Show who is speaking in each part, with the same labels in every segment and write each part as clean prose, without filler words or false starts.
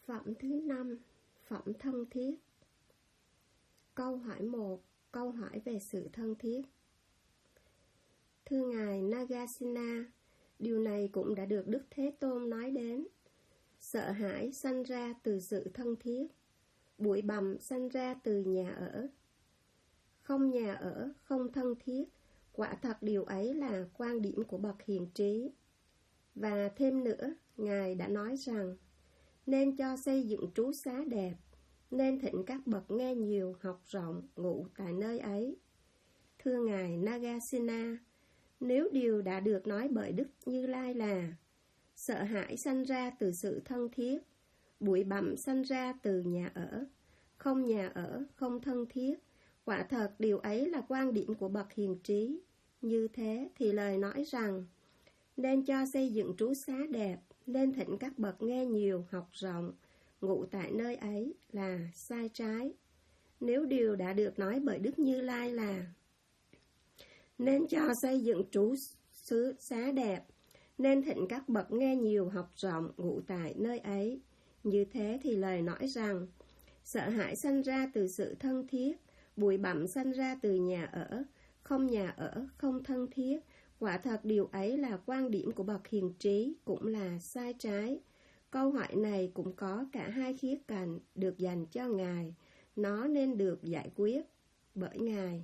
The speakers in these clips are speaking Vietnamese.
Speaker 1: Phẩm thứ 5. Phẩm thân thiết. Câu hỏi 1. Câu hỏi về sự thân thiết. Thưa Ngài Nagasena, điều này cũng đã được Đức Thế Tôn nói đến. Sợ hãi sanh ra từ sự thân thiết, bụi bặm sanh ra từ nhà ở. Không nhà ở, không thân thiết, quả thật điều ấy là quan điểm của bậc hiền trí. Và thêm nữa, Ngài đã nói rằng, nên cho xây dựng trú xá đẹp, nên thỉnh các bậc nghe nhiều, học rộng, ngụ tại nơi ấy. Thưa Ngài Nagasena, nếu điều đã được nói bởi Đức Như Lai là sợ hãi sanh ra từ sự thân thiết, bụi bặm sanh ra từ nhà ở, không thân thiết, quả thật điều ấy là quan điểm của bậc hiền trí. Như thế thì lời nói rằng, nên cho xây dựng trú xá đẹp, nên thỉnh các bậc nghe nhiều, học rộng, ngụ tại nơi ấy là sai trái. Nếu điều đã được nói bởi Đức Như Lai là nên cho xây dựng trú xá đẹp, nên thỉnh các bậc nghe nhiều, học rộng, ngụ tại nơi ấy. Như thế thì lời nói rằng, sợ hãi sanh ra từ sự thân thiết, bụi bặm sanh ra từ nhà ở, không thân thiết, quả thật điều ấy là quan điểm của bậc hiền trí, cũng là sai trái. Câu hỏi này cũng có cả hai khía cạnh được dành cho Ngài, nó nên được giải quyết bởi Ngài.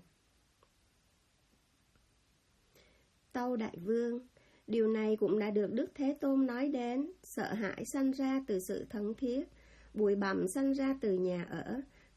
Speaker 1: Tâu Đại Vương, điều này cũng đã được Đức Thế Tôn nói đến, sợ hãi sanh ra từ sự thân thiết, bụi bặm sanh ra từ nhà ở,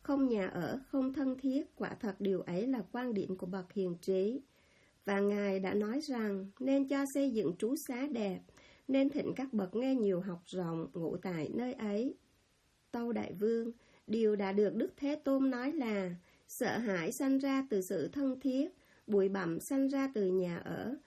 Speaker 1: không thân thiết, quả thật điều ấy là quan điểm của bậc hiền trí. Và Ngài đã nói rằng, nên cho xây dựng trú xá đẹp, nên thỉnh các bậc nghe nhiều, học rộng, ngụ tại nơi ấy. Tâu Đại Vương, điều đã được Đức Thế Tôn nói là, sợ hãi sanh ra từ sự thân thiết, bụi bặm sanh ra từ nhà ở,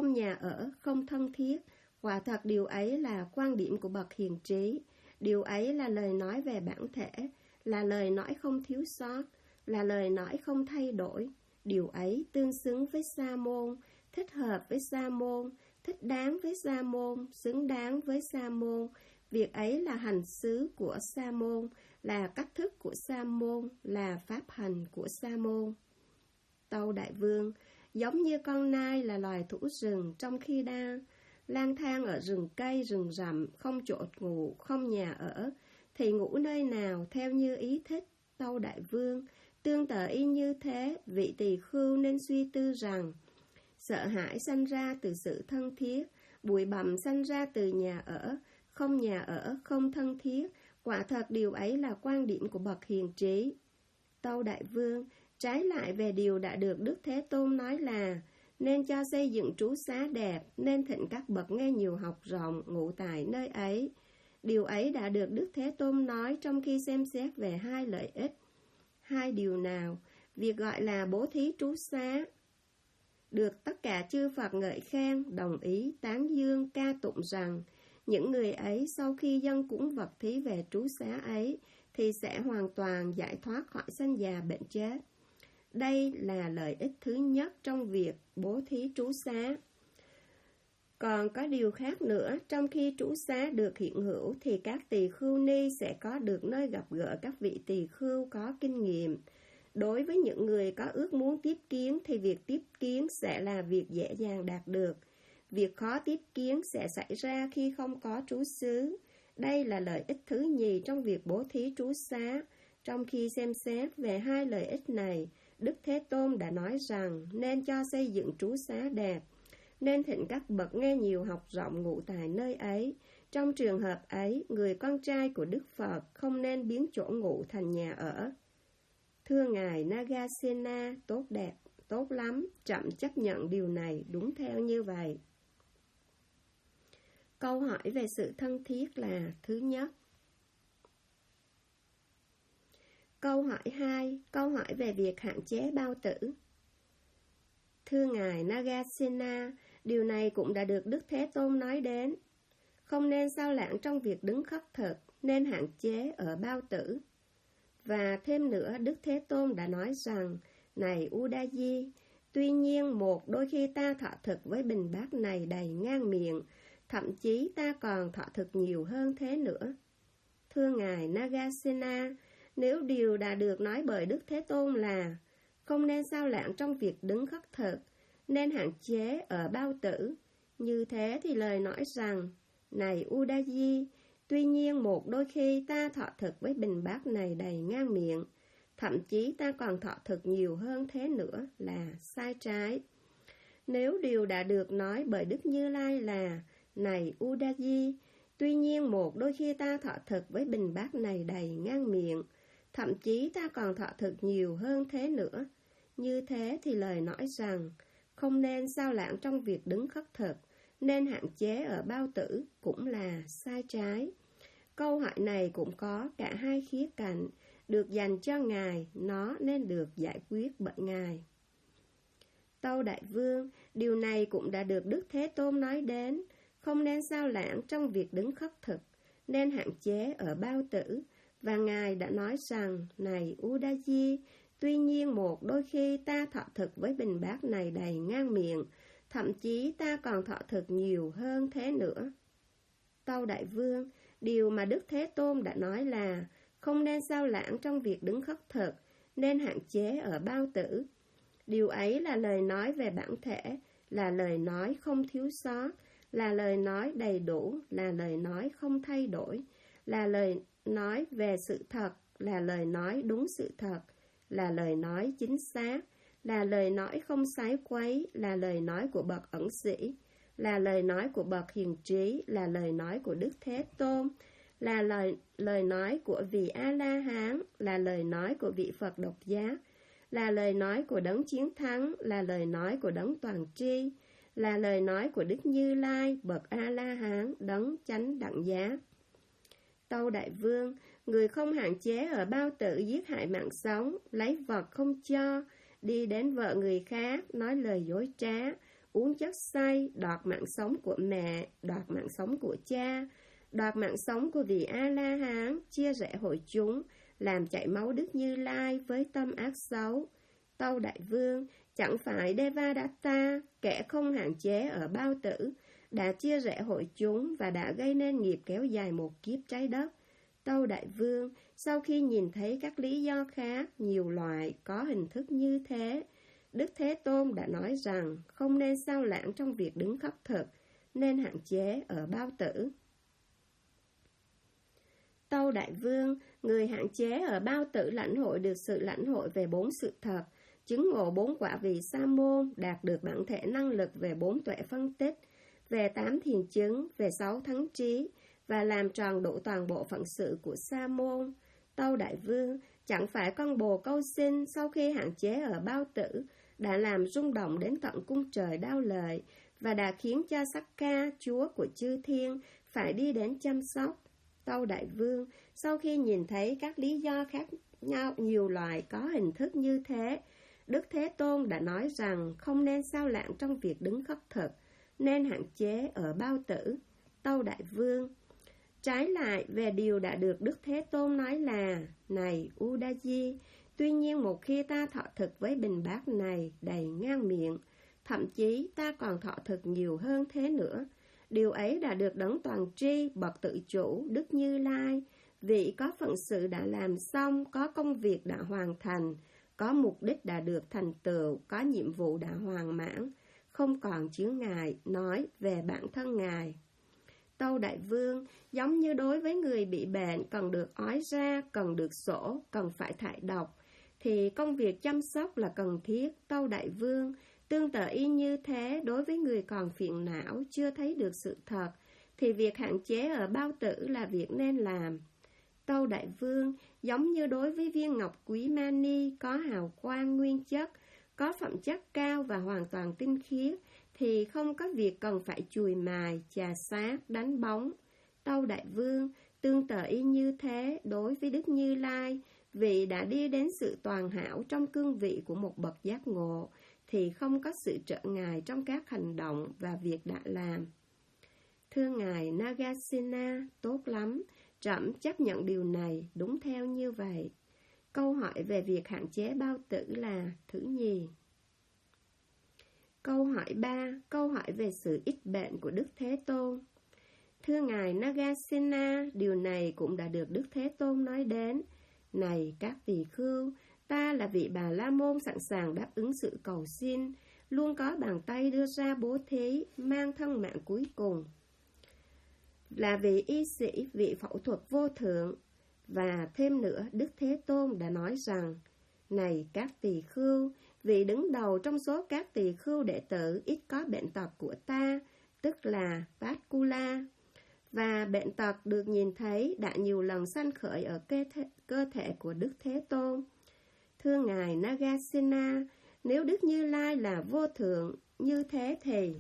Speaker 1: không thân thiết, quả thật điều ấy là quan điểm của bậc hiền trí. Điều ấy là lời nói về bản thể, là lời nói không thiếu sót, là lời nói không thay đổi. Điều ấy tương xứng với Sa môn, thích hợp với Sa môn, thích đáng với Sa môn, xứng đáng với Sa môn. Việc ấy là hành xứ của Sa môn, là cách thức của Sa môn, là pháp hành của Sa môn. Tâu Đại Vương, giống như con nai là loài thú rừng trong khi đang lang thang ở rừng cây, rừng rậm, không chỗ ngủ, không nhà ở, thì ngủ nơi nào theo như ý thích. Tâu Đại Vương, tương tự y như thế, vị tỳ khưu nên suy tư rằng, sợ hãi sanh ra từ sự thân thiết, bụi bặm sanh ra từ nhà ở, không thân thiết, quả thật điều ấy là quan điểm của bậc hiền trí. Tâu Đại Vương, trái lại về điều đã được Đức Thế Tôn nói là, nên cho xây dựng trú xá đẹp, nên thỉnh các bậc nghe nhiều, học rộng, ngụ tại nơi ấy. Điều ấy đã được Đức Thế Tôn nói trong khi xem xét về hai lợi ích. Hai điều nào? Việc gọi là bố thí trú xá được tất cả chư Phật ngợi khen, đồng ý, tán dương, ca tụng rằng những người ấy sau khi dâng cúng vật thí về trú xá ấy thì sẽ hoàn toàn giải thoát khỏi sanh già bệnh chết. Đây là lợi ích thứ nhất trong việc bố thí trú xá. Còn có điều khác nữa, trong khi trú xá được hiện hữu thì các tỳ khưu ni sẽ có được nơi gặp gỡ các vị tỳ khưu có kinh nghiệm. Đối với những người có ước muốn tiếp kiến thì việc tiếp kiến sẽ là việc dễ dàng đạt được. Việc khó tiếp kiến sẽ xảy ra khi không có trú xứ. Đây là lợi ích thứ nhì trong việc bố thí trú xá. Trong khi xem xét về hai lợi ích này, Đức Thế Tôn đã nói rằng nên cho xây dựng trú xá đẹp, nên thỉnh các bậc nghe nhiều, học rộng, ngụ tại nơi ấy. Trong trường hợp ấy, người con trai của Đức Phật không nên biến chỗ ngụ thành nhà ở. Thưa Ngài Nagasena, tốt đẹp, tốt lắm, trẫm chấp nhận điều này đúng theo như vậy. Câu hỏi về sự thân thiết là thứ nhất. Câu hỏi 2. Câu hỏi về việc hạn chế bao tử. Thưa Ngài Nagasena, điều này cũng đã được Đức Thế Tôn nói đến. Không nên sao lãng trong việc đứng khất thực, nên hạn chế ở bao tử. Và thêm nữa, Đức Thế Tôn đã nói rằng, này Udayi, tuy nhiên đôi khi ta thọ thực với bình bát này đầy ngang miệng, thậm chí ta còn thọ thực nhiều hơn thế nữa. Thưa Ngài Nagasena, nếu điều đã được nói bởi Đức Thế Tôn là không nên sao lãng trong việc đứng khất thực, nên hạn chế ở bao tử, như thế thì lời nói rằng, này Udayi, tuy nhiên một đôi khi ta thọ thực với bình bát này đầy ngang miệng, thậm chí ta còn thọ thực nhiều hơn thế nữa là sai trái. Nếu điều đã được nói bởi Đức Như Lai là, này Udayi, tuy nhiên một đôi khi ta thọ thực với bình bát này đầy ngang miệng, thậm chí ta còn thọ thực nhiều hơn thế nữa. Như thế thì lời nói rằng, không nên sao lãng trong việc đứng khất thực, nên hạn chế ở bao tử cũng là sai trái. Câu hỏi này cũng có cả hai khía cạnh, được dành cho Ngài, nó nên được giải quyết bởi Ngài. Tâu Đại Vương, điều này cũng đã được Đức Thế Tôn nói đến, không nên sao lãng trong việc đứng khất thực, nên hạn chế ở bao tử, và Ngài đã nói rằng, này Udayi, tuy nhiên một đôi khi ta thọ thực với bình bát này đầy ngang miệng, thậm chí ta còn thọ thực nhiều hơn thế nữa. Tâu Đại Vương, điều mà Đức Thế Tôn đã nói là không nên sao lãng trong việc đứng khất thực, nên hạn chế ở bao tử. Điều ấy là lời nói về bản thể, là lời nói không thiếu sót, là lời nói đầy đủ, là lời nói không thay đổi, là lời nói về sự thật, là lời nói đúng sự thật, là lời nói chính xác, là lời nói không sái quấy, là lời nói của bậc ẩn sĩ, là lời nói của bậc hiền trí, là lời nói của Đức Thế Tôn, là lời nói của vị A-la-hán, là lời nói của vị Phật độc giác, là lời nói của đấng chiến thắng, là lời nói của đấng toàn tri, là lời nói của Đức Như Lai, bậc A-la-hán, đấng chánh đẳng giác. Tâu Đại Vương, người không hạn chế ở bao tử giết hại mạng sống, lấy vật không cho, đi đến vợ người khác, nói lời dối trá, uống chất say, đoạt mạng sống của mẹ, đoạt mạng sống của cha, đoạt mạng sống của vị A-la-hán, chia rẽ hội chúng, làm chảy máu Đức Như Lai với tâm ác xấu. Tâu Đại Vương, chẳng phải Devadatta, kẻ không hạn chế ở bao tử, đã chia rẽ hội chúng và đã gây nên nghiệp kéo dài một kiếp trái đất. Tâu Đại Vương, sau khi nhìn thấy các lý do khác, nhiều loại có hình thức như thế, Đức Thế Tôn đã nói rằng không nên sao lãng trong việc đứng khất thực, nên hạn chế ở bao tử. Tâu Đại Vương, người hạn chế ở bao tử lãnh hội được sự lãnh hội về 4 sự thật, chứng ngộ 4 quả vị sa môn, đạt được bản thể năng lực về 4 tuệ phân tích, về 8 thiền chứng, về 6 thắng trí, và làm tròn đủ toàn bộ phận sự của sa môn. Tâu Đại Vương, chẳng phải con bồ câu xin sau khi hạn chế ở bao tử đã làm rung động đến tận cung trời Đao Lợi và đã khiến cho Sakka, chúa của chư thiên, phải đi đến chăm sóc. Tâu Đại Vương, sau khi nhìn thấy các lý do khác nhau nhiều loại có hình thức như thế, Đức Thế Tôn đã nói rằng không nên sao lãng trong việc đứng khất thực, nên hạn chế ở bao tử. Tâu Đại Vương, trái lại về điều đã được Đức Thế Tôn nói là, này Udayi, tuy nhiên một khi ta thọ thực với bình bát này đầy ngang miệng, thậm chí ta còn thọ thực nhiều hơn thế nữa. Điều ấy đã được đấng toàn tri, bậc tự chủ, Đức Như Lai, vị có phận sự đã làm xong, có công việc đã hoàn thành, có mục đích đã được thành tựu, có nhiệm vụ đã hoàn mãn, không còn chướng ngại, nói về bản thân Ngài. Tâu Đại Vương, giống như đối với người bị bệnh cần được ói ra, cần được sổ, cần phải thải độc, thì công việc chăm sóc là cần thiết. Tâu Đại Vương, tương tự y như thế, đối với người còn phiền não, chưa thấy được sự thật, thì việc hạn chế ở bao tử là việc nên làm. Tâu Đại Vương, giống như đối với viên ngọc quý mani có hào quang nguyên chất, có phẩm chất cao và hoàn toàn tinh khiết, thì không có việc cần phải chùi mài, chà xát, đánh bóng. Tâu Đại Vương, tương tự y như thế, đối với Đức Như Lai, vị đã đi đến sự toàn hảo trong cương vị của một bậc giác ngộ, thì không có sự trở ngại trong các hành động và việc đã làm. Thưa Ngài Nagasena, tốt lắm, trẫm chấp nhận điều này, đúng theo như vậy. Câu hỏi về việc hạn chế bao tử là thứ nhì. Câu hỏi 3, câu hỏi về sự ít bệnh của Đức Thế Tôn. Thưa Ngài Nagasena, điều này cũng đã được Đức Thế Tôn nói đến. Này các tỳ khưu, ta là vị Bà La Môn sẵn sàng đáp ứng sự cầu xin, luôn có bàn tay đưa ra bố thí, mang thân mạng cuối cùng. Là vị y sĩ, vị phẫu thuật vô thượng. Và thêm nữa, Đức Thế Tôn đã nói rằng, này các tỳ khưu, vị đứng đầu trong số các tỳ khưu đệ tử ít có bệnh tật của ta, tức là Patkula. Và bệnh tật được nhìn thấy đã nhiều lần sanh khởi ở cơ thể của Đức Thế Tôn. Thưa Ngài Nagasena, nếu Đức Như Lai là vô thượng như thế thì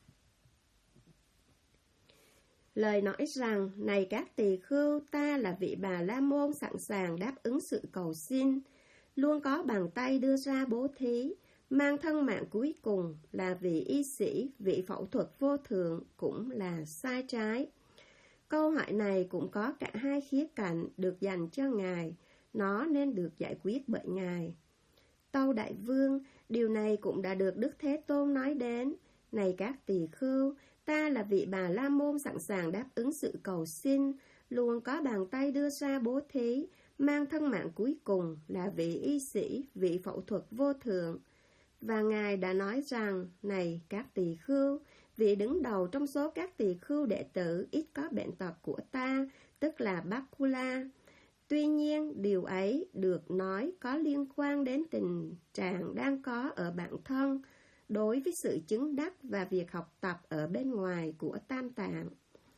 Speaker 1: lời nói rằng, này các tỳ khưu, ta là vị Bà La Môn sẵn sàng đáp ứng sự cầu xin, luôn có bàn tay đưa ra bố thí, mang thân mạng cuối cùng là vị y sĩ, vị phẫu thuật vô thượng cũng là sai trái. Câu hỏi này cũng có cả hai khía cạnh được dành cho Ngài, nó nên được giải quyết bởi Ngài. Tâu Đại Vương, điều này cũng đã được Đức Thế Tôn nói đến. Này các tỳ khưu, ta là vị Bà La Môn sẵn sàng đáp ứng sự cầu xin, luôn có bàn tay đưa ra bố thí, mang thân mạng cuối cùng là vị y sĩ, vị phẫu thuật vô thượng. Và Ngài đã nói rằng, này các tỳ khưu, vị đứng đầu trong số các tỳ khưu đệ tử ít có bệnh tật của ta, tức là Patkula. Tuy nhiên, điều ấy được nói có liên quan đến tình trạng đang có ở bản thân, đối với sự chứng đắc và việc học tập ở bên ngoài của Tam Tạng.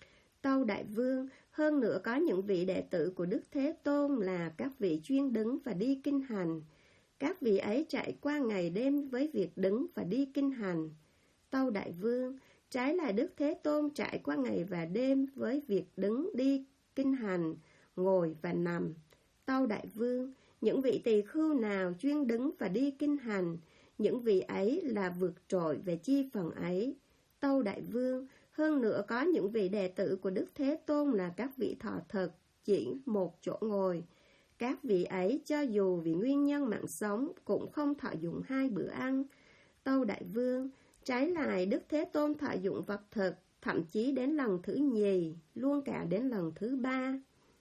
Speaker 1: Tâu Đại Vương, hơn nữa có những vị đệ tử của Đức Thế Tôn là các vị chuyên đứng và đi kinh hành. Các vị ấy trải qua ngày đêm với việc đứng và đi kinh hành. Tâu Đại Vương, trái lại Đức Thế Tôn trải qua ngày và đêm với việc đứng đi kinh hành, ngồi và nằm. Tâu Đại Vương, những vị tỳ khưu nào chuyên đứng và đi kinh hành, những vị ấy là vượt trội về chi phần ấy. Tâu Đại Vương, hơn nữa có những vị đệ tử của Đức Thế Tôn là các vị thọ thực, chỉ một chỗ ngồi. Các vị ấy cho dù vì nguyên nhân mạng sống cũng không thọ dụng 2 bữa ăn. Tâu Đại Vương, trái lại Đức Thế Tôn thọ dụng vật thực, thậm chí đến lần thứ nhì, luôn cả đến lần thứ 3.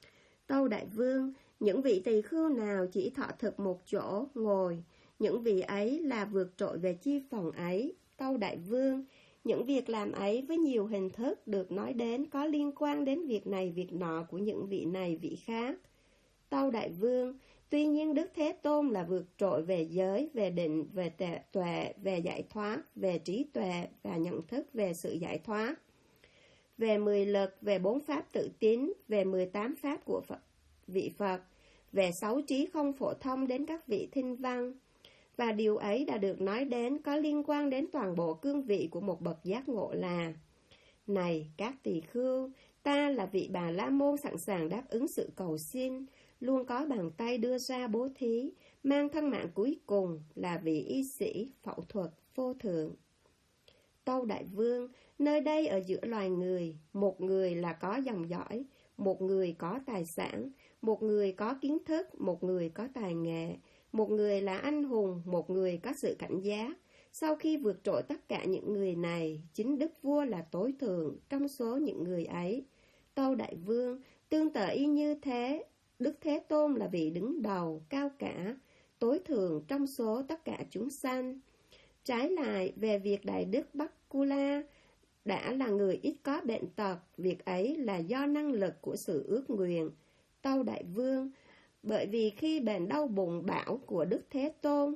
Speaker 1: Tâu Đại Vương, những vị tỳ khưu nào chỉ thọ thực một chỗ ngồi, những vị ấy là vượt trội về chi phần ấy. Tâu Đại Vương, những việc làm ấy với nhiều hình thức được nói đến có liên quan đến việc này việc nọ của những vị này vị khác. Tâu Đại Vương, tuy nhiên Đức Thế Tôn là vượt trội về giới, về định, về tuệ, về giải thoát, về trí tuệ và nhận thức về sự giải thoát, về 10 lực, về 4 pháp tự tín, về 18 pháp của vị Phật, về 6 trí không phổ thông đến các vị thinh văn. Và điều ấy đã được nói đến có liên quan đến toàn bộ cương vị của một bậc giác ngộ là: này các tỳ khưu, ta là vị Bà La Môn sẵn sàng đáp ứng sự cầu xin, luôn có bàn tay đưa ra bố thí, mang thân mạng cuối cùng là vị y sĩ phẫu thuật vô thượng. Tâu Đại Vương, nơi đây ở giữa loài người, một người là có dòng dõi, một người có tài sản, một người có kiến thức, một người có tài nghệ, một người là anh hùng, một người có sự cảnh giác. Sau khi vượt trội tất cả những người này, chính Đức Vua là tối thượng trong số những người ấy. Tâu Đại Vương, tương tự y như thế, Đức Thế Tôn là vị đứng đầu, cao cả, tối thượng trong số tất cả chúng sanh. Trái lại, về việc Đại Đức Patkula đã là người ít có bệnh tật, việc ấy là do năng lực của sự ước nguyện. Tâu Đại Vương, bởi vì khi bệnh đau bụng bão của Đức Thế Tôn,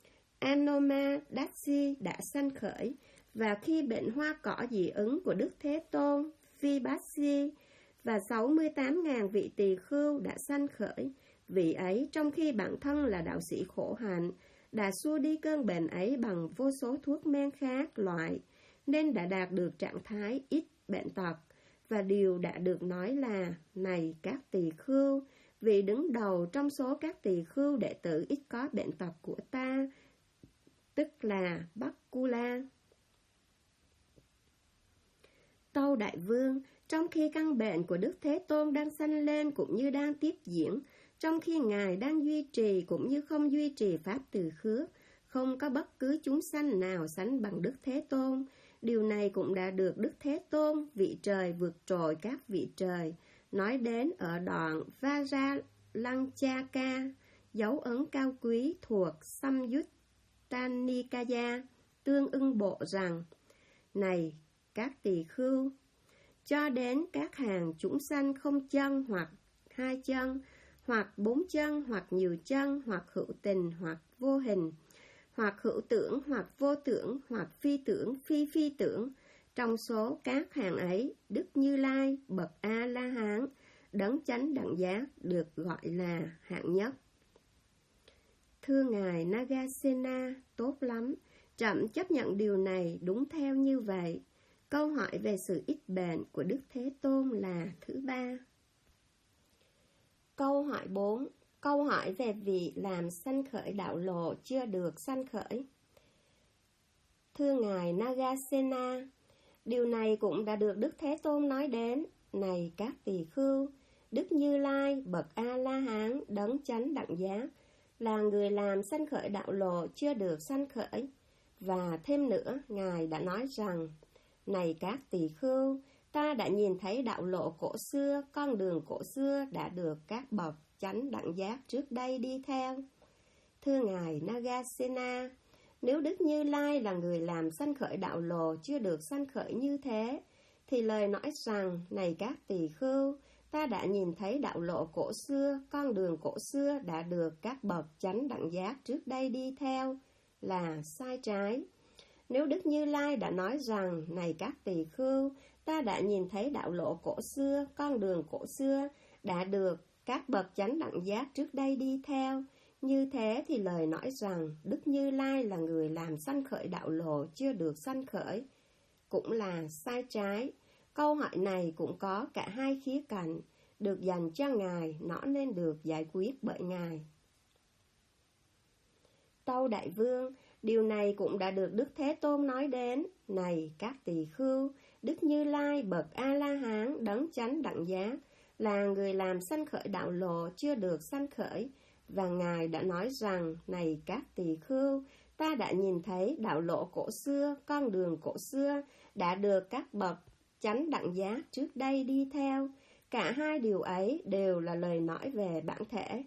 Speaker 1: Anoma Dashi đã sanh khởi, và khi bệnh hoa cỏ dị ứng của Đức Thế Tôn, Vibhashi, và 68.000 vị tỳ khưu đã sanh khởi, vị ấy trong khi bản thân là đạo sĩ khổ hạnh, đã xua đi cơn bệnh ấy bằng vô số thuốc men khác loại, nên đã đạt được trạng thái ít bệnh tật. Và điều đã được nói là: này các tỳ khưu, vị đứng đầu trong số các tỳ khưu đệ tử ít có bệnh tật của ta, tức là Patkula. Tâu Đại Vương, trong khi căn bệnh của Đức Thế Tôn đang sanh lên cũng như đang tiếp diễn, trong khi Ngài đang duy trì cũng như không duy trì pháp từ khước, không có bất cứ chúng sanh nào sánh bằng Đức Thế Tôn. Điều này cũng đã được Đức Thế Tôn, vị trời vượt trội các vị trời, nói đến ở đoạn Vajralanchaka, dấu ấn cao quý thuộc Samyutta Nikaya, tương ưng bộ rằng: Này các tỳ khưu, cho đến các hàng chúng sanh không chân hoặc hai chân, hoặc bốn chân, hoặc nhiều chân, hoặc hữu tình, hoặc vô hình, hoặc hữu tưởng, hoặc vô tưởng, hoặc phi tưởng, phi tưởng. Trong số các hàng ấy, Đức Như Lai, bậc A-la-hán, đấng chánh đẳng giác, được gọi là hạng nhất. Thưa Ngài Nagasena, tốt lắm, trẫm chấp nhận điều này đúng theo như vậy. Câu hỏi về sự ít bền của Đức Thế Tôn là thứ ba. Câu hỏi 4. Câu hỏi về vị làm sanh khởi đạo lộ chưa được sanh khởi. Thưa Ngài Nagasena, điều này cũng đã được Đức Thế Tôn nói đến. Này các tỳ khưu, Đức Như Lai, bậc A-la-hán, đấng chánh đẳng giác, là người làm sanh khởi đạo lộ chưa được sanh khởi. Và thêm nữa, Ngài đã nói rằng: Này các tỳ khưu, ta đã nhìn thấy đạo lộ cổ xưa, con đường cổ xưa đã được các bậc chánh đẳng giác trước đây đi theo. Thưa Ngài Nagasena, nếu Đức Như Lai là người làm sanh khởi đạo lộ chưa được sanh khởi như thế, thì lời nói rằng: Này các tỳ khưu, ta đã nhìn thấy đạo lộ cổ xưa, con đường cổ xưa đã được các bậc chánh đẳng giác trước đây đi theo, là sai trái. Nếu Đức Như Lai đã nói rằng: Này các tỳ khưu, ta đã nhìn thấy đạo lộ cổ xưa, con đường cổ xưa đã được các bậc chánh đẳng giác trước đây đi theo, như thế thì lời nói rằng Đức Như Lai là người làm sanh khởi đạo lộ chưa được sanh khởi cũng là sai trái. Câu hỏi này cũng có cả hai khía cạnh, được dành cho Ngài, nó nên được giải quyết bởi Ngài. Tâu Đại Vương, điều này cũng đã được Đức Thế Tôn nói đến. Này các tỳ khưu, Đức Như Lai, bậc A-la-hán, đấng chánh đẳng giác, là người làm sanh khởi đạo lộ chưa được sanh khởi. Và Ngài đã nói rằng: Này các tỳ khưu, ta đã nhìn thấy đạo lộ cổ xưa, con đường cổ xưa đã được các bậc chánh đẳng giác trước đây đi theo. Cả hai điều ấy đều là lời nói về bản thể.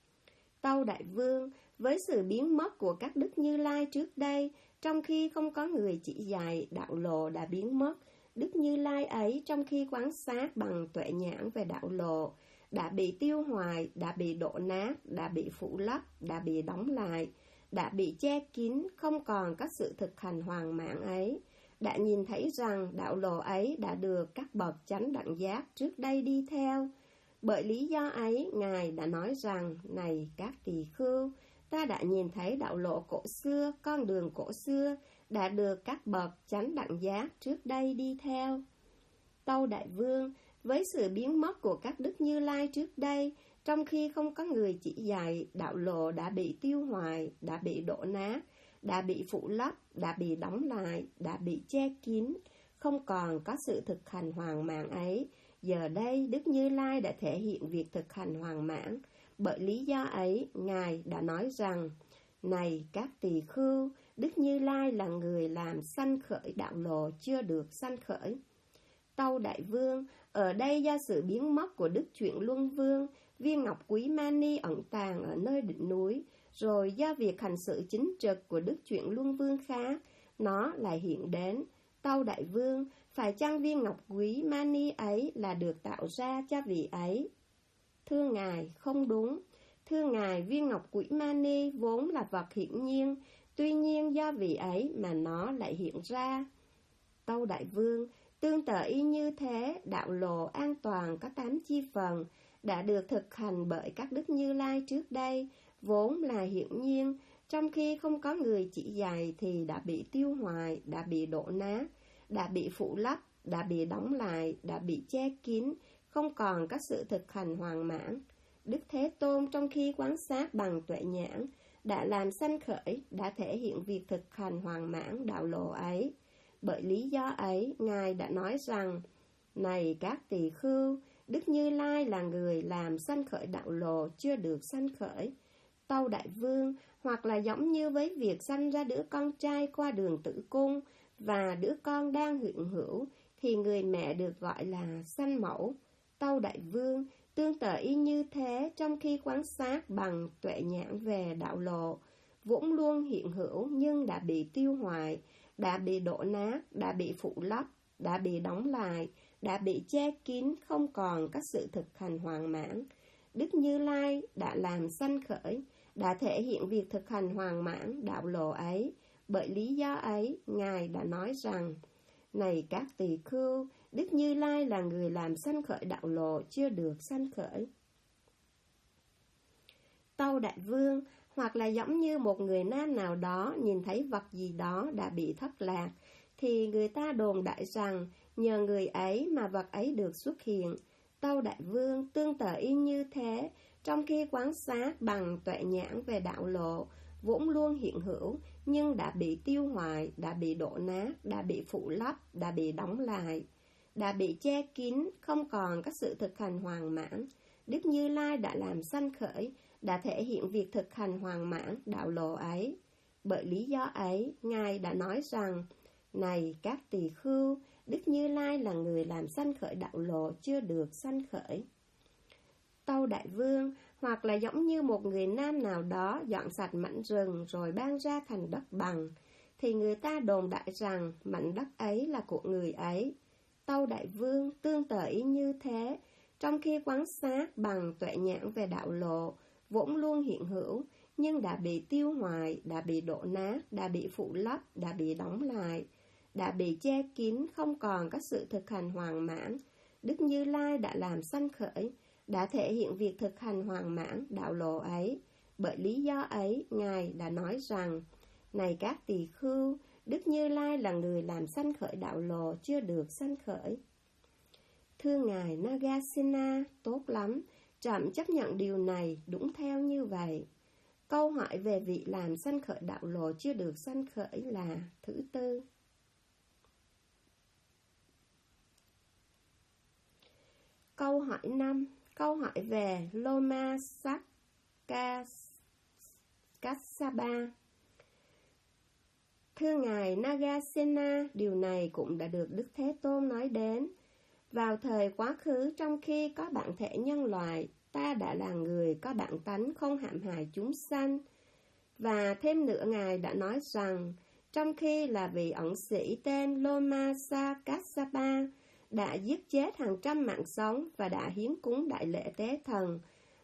Speaker 1: Tâu Đại Vương, với sự biến mất của các Đức Như Lai trước đây, trong khi không có người chỉ dạy, đạo lộ đã biến mất. Đức Như Lai ấy trong khi quan sát bằng tuệ nhãn về đạo lộ, đã bị tiêu hoại, đã bị đổ nát, đã bị phủ lấp, đã bị đóng lại, đã bị che kín, không còn có sự thực hành hoàn mãn ấy. Đã nhìn thấy rằng đạo lộ ấy đã được các bậc chánh đẳng giác trước đây đi theo. Bởi lý do ấy, Ngài đã nói rằng: Này các tỳ khưu, ta đã nhìn thấy đạo lộ cổ xưa, con đường cổ xưa đã được các bậc chánh đẳng giác trước đây đi theo. Tâu Đại Vương, với sự biến mất của các Đức Như Lai trước đây, trong khi không có người chỉ dạy, đạo lộ đã bị tiêu hoại, đã bị đổ nát, đã bị phủ lấp, đã bị đóng lại, đã bị che kín, không còn có sự thực hành hoàn mãn ấy. Giờ đây, Đức Như Lai đã thể hiện việc thực hành hoàn mãn. Bởi lý do ấy, Ngài đã nói rằng: Này các tỳ khưu, Đức Như Lai là người làm sanh khởi đạo lộ chưa được sanh khởi. Tâu Đại Vương, ở đây do sự biến mất của Đức Chuyển Luân Vương, viên ngọc quý mani ẩn tàng ở nơi đỉnh núi, rồi do việc hành sự chính trực của Đức Chuyển Luân Vương khác, nó lại hiện đến. Tâu Đại Vương, phải chăng viên ngọc quý mani ấy là được tạo ra cho vị ấy? Thưa Ngài, không đúng. Thưa Ngài, viên ngọc quý mani vốn là vật hiển nhiên, tuy nhiên do vị ấy mà nó lại hiện ra. Tâu Đại Vương, tương tự y như thế, đạo lộ an toàn có 8 chi phần đã được thực hành bởi các Đức Như Lai trước đây, vốn là hiển nhiên, trong khi không có người chỉ dạy thì đã bị tiêu hoại, đã bị đổ nát, đã bị phủ lấp, đã bị đóng lại, đã bị che kín, không còn có sự thực hành hoàn mãn. Đức Thế Tôn trong khi quan sát bằng tuệ nhãn đã làm sanh khởi, đã thể hiện việc thực hành hoàn mãn đạo lộ ấy. Bởi lý do ấy, Ngài đã nói rằng: Này các tỳ khưu, Đức Như Lai là người làm sanh khởi đạo lộ chưa được sanh khởi. Tâu Đại Vương, hoặc là giống như với việc sanh ra đứa con trai qua đường tử cung, và đứa con đang hiện hữu, thì người mẹ được gọi là sanh mẫu. Tâu Đại Vương tương tự y như thế, trong khi quan sát bằng tuệ nhãn về đạo lộ, vốn luôn hiện hữu nhưng đã bị tiêu hoại, đã bị đổ nát, đã bị phủ lấp, đã bị đóng lại, đã bị che kín, không còn các sự thực hành hoàn mãn. Đức Như Lai đã làm sanh khởi, đã thể hiện việc thực hành hoàn mãn đạo lộ ấy. Bởi lý do ấy, Ngài đã nói rằng: này các tỳ khưu, Đức Như Lai là người làm sanh khởi đạo lộ chưa được sanh khởi. Tâu Đại Vương, hoặc là giống như một người nam nào đó nhìn thấy vật gì đó đã bị thất lạc, thì người ta đồn đại rằng nhờ người ấy mà vật ấy được xuất hiện. Tâu Đại Vương tương tự y như thế, trong khi quan sát bằng tuệ nhãn về đạo lộ, vốn luôn hiện hữu nhưng đã bị tiêu hoại, đã bị đổ nát, đã bị phủ lấp, đã bị đóng lại, đã bị che kín, không còn các sự thực hành hoàn mãn. Đức Như Lai đã làm sanh khởi, đã thể hiện việc thực hành hoàn mãn đạo lộ ấy. Bởi lý do ấy, Ngài đã nói rằng: này các tỳ khưu, Đức Như Lai là người làm sanh khởi đạo lộ chưa được sanh khởi. Tâu Đại Vương, hoặc là giống như một người nam nào đó dọn sạch mảnh rừng rồi ban ra thành đất bằng, thì người ta đồn đại rằng mảnh đất ấy là của người ấy. Tâu Đại Vương tương tự y như thế, trong khi quan sát bằng tuệ nhãn về đạo lộ, vốn luôn hiện hữu nhưng đã bị tiêu hoại, đã bị đổ nát, đã bị phủ lấp, đã bị đóng lại, đã bị che kín, không còn các sự thực hành hoàn mãn. Đức Như Lai đã làm sanh khởi, đã thể hiện việc thực hành hoàn mãn đạo lộ ấy. Bởi lý do ấy, Ngài đã nói rằng: này các tỳ khưu, Đức Như Lai là người làm sanh khởi đạo lộ chưa được sanh khởi. Thưa Ngài Nagasena, tốt lắm, trẫm chấp nhận điều này đúng theo như vậy. Câu hỏi về vị làm sanh khởi đạo lộ chưa được sanh khởi là thứ tư. Câu hỏi 5. Câu hỏi về Loma Kassapa. Thưa Ngài Nagasena, điều này cũng đã được Đức Thế Tôn nói đến. Vào thời quá khứ, trong khi có bản thể nhân loại, ta đã là người có bản tánh không hãm hại chúng sanh. Và thêm nữa, Ngài đã nói rằng, trong khi là vị ẩn sĩ tên Loma Kassapa đã giết chết hàng trăm mạng sống và đã hiến cúng đại lễ tế thần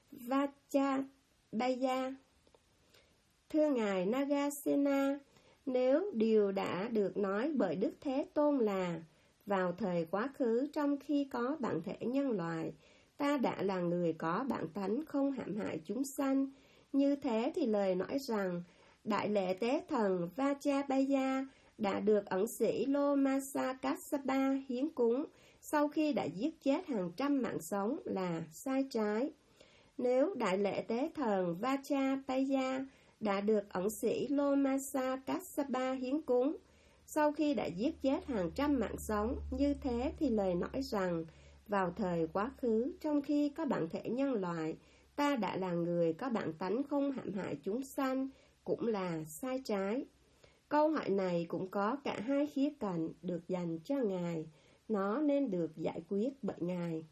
Speaker 1: Vajrayana. Thưa Ngài Nagasena, nếu điều đã được nói bởi Đức Thế Tôn là vào thời quá khứ, trong khi có bản thể nhân loại, ta đã là người có bản tánh không hãm hại chúng sanh. Như thế thì lời nói rằng đại lễ tế thần Vajrayana đã được ẩn sĩ Loma Kassapa hiến cúng sau khi đã giết chết hàng trăm mạng sống là sai trái. Nếu đại lễ tế thần Vajrayana đã được ẩn sĩ Loma Kassapa hiến cúng sau khi đã giết chết hàng trăm mạng sống, như thế thì lời nói rằng vào thời quá khứ, trong khi có bản thể nhân loại, ta đã là người có bản tánh không hãm hại chúng sanh, cũng là sai trái. Câu hỏi này cũng có cả hai khía cạnh được dành cho Ngài, nó nên được giải quyết bởi Ngài.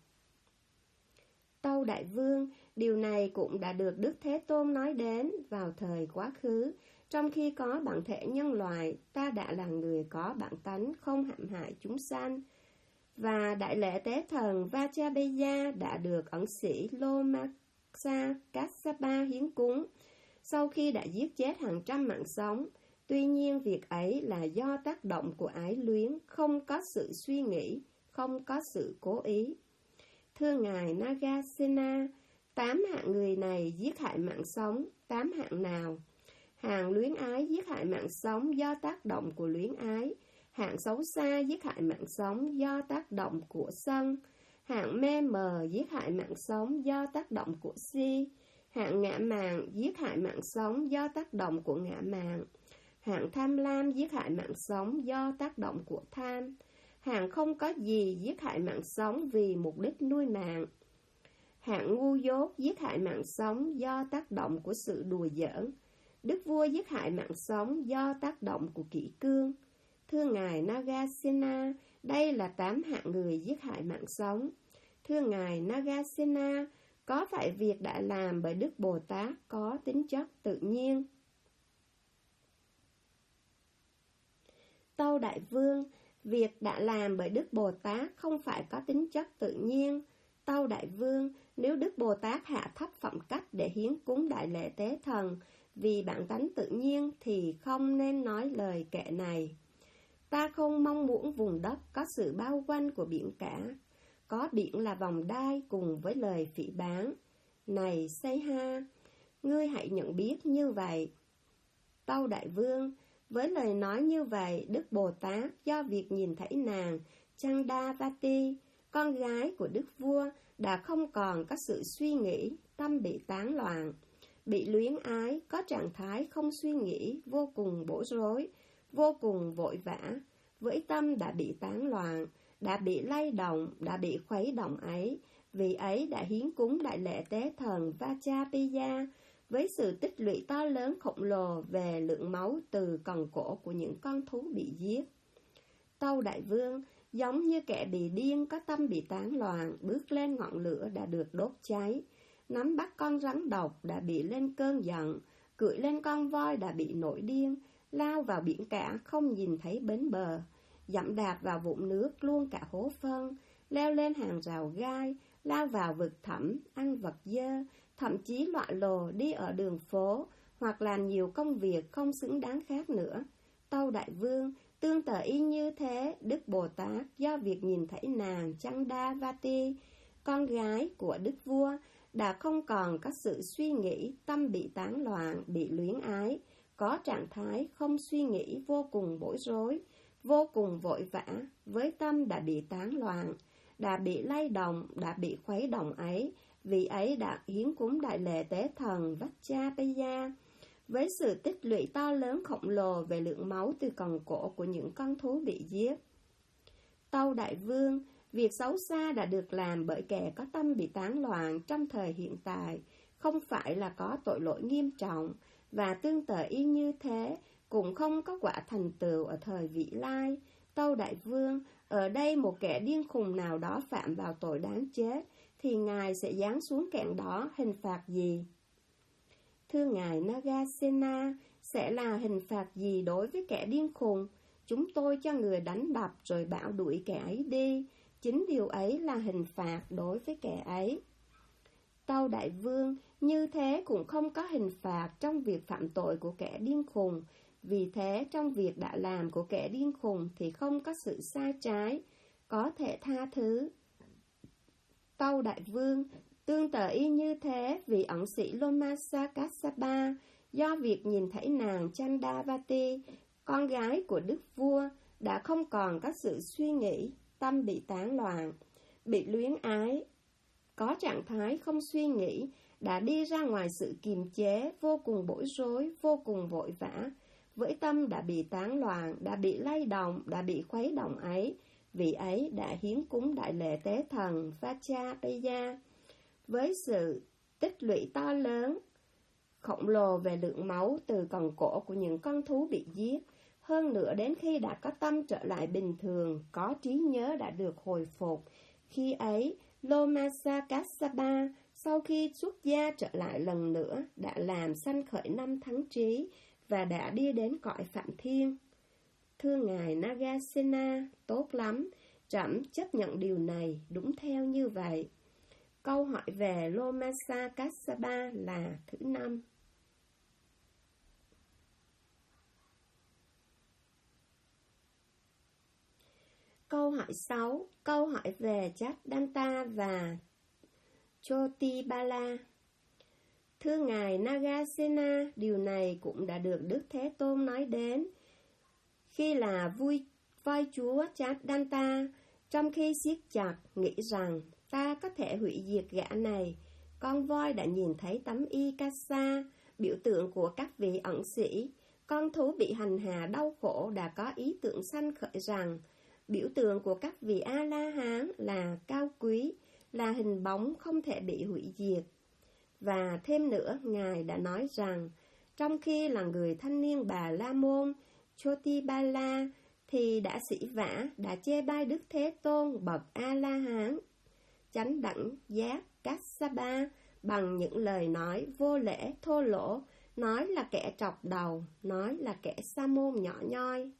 Speaker 1: Tâu Đại Vương, điều này cũng đã được Đức Thế Tôn nói đến vào thời quá khứ, trong khi có bản thể nhân loại, ta đã là người có bản tánh không hãm hại chúng sanh. Và đại lễ tế thần Vajrayana đã được ẩn sĩ Loma Kassapa hiến cúng sau khi đã giết chết hàng trăm mạng sống. Tuy nhiên, việc ấy là do tác động của ái luyến, không có sự suy nghĩ, không có sự cố ý. Thưa Ngài Nagasena, 8 hạng người này giết hại mạng sống. 8 hạng nào? Hạng luyến ái giết hại mạng sống do tác động của luyến ái. Hạng xấu xa giết hại mạng sống do tác động của sân. Hạng mê mờ giết hại mạng sống do tác động của si. Hạng ngã mạn giết hại mạng sống do tác động của ngã mạn. Hạng tham lam giết hại mạng sống do tác động của tham. Hạng không có gì giết hại mạng sống vì mục đích nuôi mạng. Hạng ngu dốt giết hại mạng sống do tác động của sự đùa giỡn. Đức vua giết hại mạng sống do tác động của kỷ cương. Thưa Ngài Nagasena, đây là 8 hạng người giết hại mạng sống. Thưa Ngài Nagasena, có phải việc đã làm bởi Đức Bồ Tát có tính chất tự nhiên? Tâu Đại Vương, việc đã làm bởi Đức Bồ Tát không phải có tính chất tự nhiên. Tâu Đại Vương, nếu Đức Bồ Tát hạ thấp phẩm cách để hiến cúng đại lễ tế thần vì bản tánh tự nhiên thì không nên nói lời kệ này. Ta không mong muốn vùng đất có sự bao quanh của biển cả, có biển là vòng đai cùng với lời phỉ báng. Này Say-ha, ngươi hãy nhận biết như vậy. Tâu Đại Vương, với lời nói như vậy, Đức Bồ Tát do việc nhìn thấy nàng Chandavati, con gái của Đức Vua, đã không còn có sự suy nghĩ, tâm bị tán loạn, bị luyến ái, có trạng thái không suy nghĩ, vô cùng bối rối, vô cùng vội vã, với tâm đã bị tán loạn, đã bị lay động, đã bị khuấy động ấy, vì ấy đã hiến cúng đại lễ tế thần Vachapiya, với sự tích lũy to lớn khổng lồ về lượng máu từ còng cổ của những con thú bị giết. Tâu Đại Vương, giống như kẻ bị điên có tâm bị tán loạn, bước lên ngọn lửa đã được đốt cháy, nắm bắt con rắn độc đã bị lên cơn giận, cưỡi lên con voi đã bị nổi điên, lao vào biển cả không nhìn thấy bến bờ, dẫm đạp vào vũng nước luôn cả hố phân, leo lên hàng rào gai, lao vào vực thẳm, ăn vật dơ, thậm chí loại lồ đi ở đường phố, hoặc làm nhiều công việc không xứng đáng khác nữa. Tâu Đại Vương, tương tự y như thế, Đức Bồ Tát do việc nhìn thấy nàng Chandavati, con gái của Đức Vua, đã không còn có sự suy nghĩ, tâm bị tán loạn, bị luyến ái, có trạng thái không suy nghĩ, vô cùng bối rối, vô cùng vội vã, với tâm đã bị tán loạn, đã bị lay động, đã bị khuấy động ấy, vì ấy đã hiến cúng đại lễ tế thần Vachapiya, với sự tích lũy to lớn khổng lồ về lượng máu từ còng cổ của những con thú bị giết. Tâu Đại Vương, việc xấu xa đã được làm bởi kẻ có tâm bị tán loạn trong thời hiện tại, không phải là có tội lỗi nghiêm trọng, và tương tự y như thế, cũng không có quả thành tựu ở thời vị lai. Tâu Đại Vương, ở đây một kẻ điên khùng nào đó phạm vào tội đáng chết, thì Ngài sẽ giáng xuống kẻng đó hình phạt gì? Thưa Ngài Nagasena, sẽ là hình phạt gì đối với kẻ điên khùng? Chúng tôi cho người đánh đập rồi bão đuổi kẻ ấy đi. Chính điều ấy là hình phạt đối với kẻ ấy. Tâu Đại Vương, như thế cũng không có hình phạt trong việc phạm tội của kẻ điên khùng. Vì thế, trong việc đã làm của kẻ điên khùng thì không có sự sai trái, có thể tha thứ. Tâu Đại Vương, tương tự y như thế, vì ẩn sĩ Lomasa Kassapa, do việc nhìn thấy nàng Chandavati, con gái của Đức Vua, đã không còn có sự suy nghĩ, tâm bị tán loạn, bị luyến ái, có trạng thái không suy nghĩ, đã đi ra ngoài sự kiềm chế, vô cùng bối rối, vô cùng vội vã, với tâm đã bị tán loạn, đã bị lay động, đã bị khuấy động ấy, vì ấy đã hiến cúng đại lễ tế thần Vachapiya, với sự tích lũy to lớn, khổng lồ về lượng máu từ còng cổ của những con thú bị giết. Hơn nữa, đến khi đã có tâm trở lại bình thường, có trí nhớ đã được hồi phục, khi ấy Lomasa Kassapa sau khi xuất gia trở lại lần nữa đã làm sanh khởi 5 thắng trí và đã đi đến cõi Phạm Thiên. Thưa Ngài Nagasena, tốt lắm, trẫm chấp nhận điều này, đúng theo như vậy. Câu hỏi về Lomasa Kassapa là thứ 5. Câu hỏi 6. Câu hỏi về Chaddanta và Chotipala. Thưa Ngài Nagasena, điều này cũng đã được Đức Thế Tôn nói đến. Khi là voi chúa Chaddanta, trong khi siết chặt, nghĩ rằng ta có thể hủy diệt gã này, con voi đã nhìn thấy tấm y Kasa, biểu tượng của các vị ẩn sĩ. Con thú bị hành hạ đau khổ đã có ý tưởng sanh khởi rằng biểu tượng của các vị A-la-hán là cao quý, là hình bóng không thể bị hủy diệt. Và thêm nữa, Ngài đã nói rằng, trong khi là người thanh niên Bà La Môn, Chotipala, thì đã sỉ vả, đã chê bai Đức Thế Tôn bậc A-la-hán chánh đẳng giác Kassapa bằng những lời nói vô lễ thô lỗ, nói là kẻ trọc đầu, nói là kẻ sa môn nhỏ nhoi.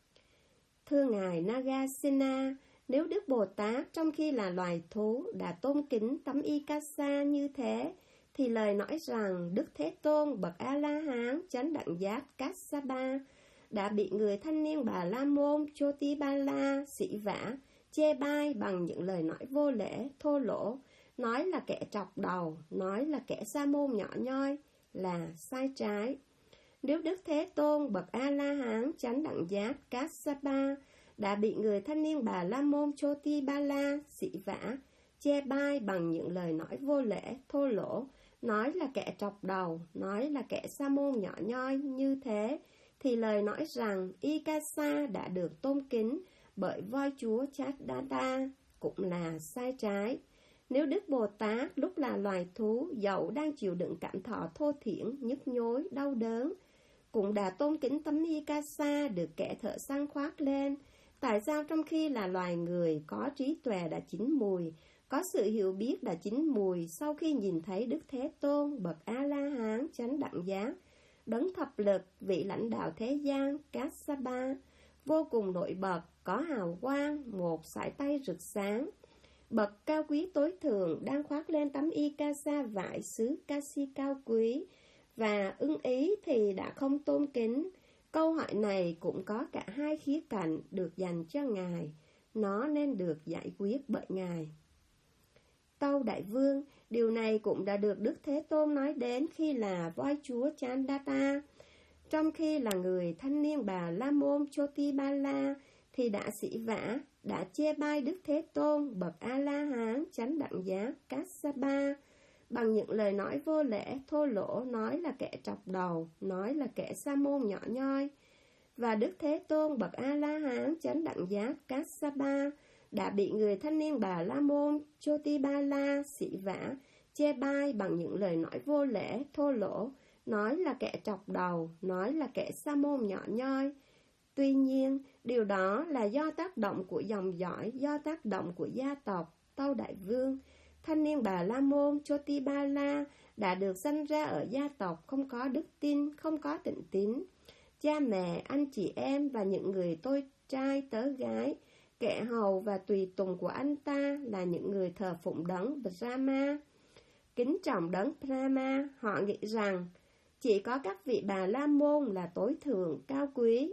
Speaker 1: Thưa Ngài Nagasena, nếu Đức Bồ Tát trong khi là loài thú đã tôn kính tấm y Kassa như thế, thì lời nói rằng Đức Thế Tôn bậc A-la-hán chánh đẳng giác Kassapa đã bị người thanh niên Bà La Môn Chotipala sỉ vả, chê bai bằng những lời nói vô lễ, thô lỗ, nói là kẻ trọc đầu, nói là kẻ sa môn nhỏ nhoi, là sai trái. Nếu Đức Thế Tôn bậc A-la-hán chánh đẳng giác Kassapa đã bị người thanh niên Bà La Môn Chotipala sỉ vả, chê bai bằng những lời nói vô lễ, thô lỗ, nói là kẻ trọc đầu, nói là kẻ sa môn nhỏ nhoi như thế, thì lời nói rằng Ikasa đã được tôn kính bởi voi chúa Chadada cũng là sai trái. Nếu Đức Bồ Tát lúc là loài thú dẫu đang chịu đựng cảm thọ thô thiển, nhức nhối, đau đớn, cũng đã tôn kính tấm Ikasa được kẻ thợ săn khoác lên, tại sao trong khi là loài người có trí tuệ đã chín mùi, có sự hiểu biết đã chín mùi, sau khi nhìn thấy Đức Thế Tôn bậc A-la-hán chánh đẳng giác, đấng thập lực, vị lãnh đạo thế gian Kassapa, vô cùng nổi bật, có hào quang, một sải tay rực sáng, bậc cao quý tối thượng đang khoác lên tấm y Kasa vải xứ Kasi cao quý, và ưng ý thì đã không tôn kính. Câu hỏi này cũng có cả hai khía cạnh được dành cho Ngài, nó nên được giải quyết bởi Ngài. Tâu Đại Vương, điều này cũng đã được Đức Thế Tôn nói đến khi là voi chúa Chandata. Trong khi là người thanh niên Bà La Môn Chotipala thì đã sỉ vả, đã chê bai Đức Thế Tôn bậc A-la-hán chánh đẳng giác Kassapa bằng những lời nói vô lễ thô lỗ, nói là kẻ trọc đầu, nói là kẻ sa môn nhỏ nhoi. Và Đức Thế Tôn bậc A-la-hán chánh đẳng giác Kassapa đã bị người thanh niên Bà La Môn Chotipala sỉ vả, chê bai bằng những lời nói vô lễ thô lỗ, nói là kẻ trọc đầu, nói là kẻ sa môn nhỏ nhoi. Tuy nhiên, điều đó là do tác động của dòng dõi, do tác động của gia tộc. Tâu Đại Vương, thanh niên Bà La Môn Chotipala đã được sinh ra ở gia tộc không có đức tin, không có tịnh tín. Cha mẹ, anh chị em và những người tôi trai tớ gái, kẻ hầu và tùy tùng của anh ta là những người thờ phụng đấng Brahma. Kính trọng đấng Brahma, họ nghĩ rằng chỉ có các vị Bà La Môn là tối thượng, cao quý.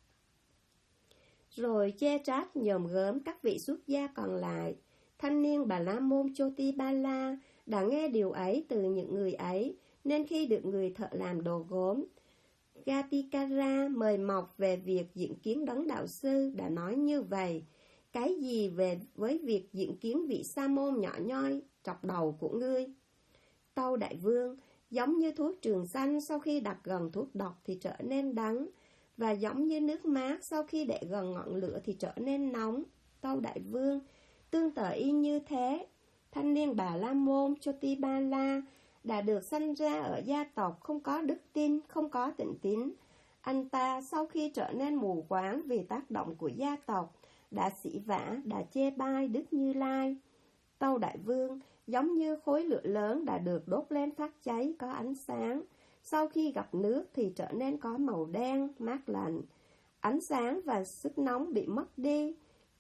Speaker 1: Rồi chê trách nhòm gớm các vị xuất gia còn lại. Thanh niên Bà La Môn Chotipala đã nghe điều ấy từ những người ấy, nên khi được người thợ làm đồ gốm Gatikara mời mọc về việc diễn kiến đấng đạo sư đã nói như vậy: cái gì về với việc diễn kiến vị sa môn nhỏ nhoi trọc đầu của ngươi? Tâu Đại Vương, giống như thuốc trường xanh sau khi đặt gần thuốc độc thì trở nên đắng, và giống như nước mát sau khi để gần ngọn lửa thì trở nên nóng. Tâu Đại Vương, tương tự y như thế, thanh niên Bà La Môn Chotipala đã được sanh ra ở gia tộc không có đức tin, không có tịnh tín. Anh ta sau khi trở nên mù quáng vì tác động của gia tộc, đã sỉ vả, đã chê bai Đức Như Lai. Tâu Đại Vương, giống như khối lửa lớn đã được đốt lên phát cháy có ánh sáng, sau khi gặp nước thì trở nên có màu đen, mát lạnh. Ánh sáng và sức nóng bị mất đi.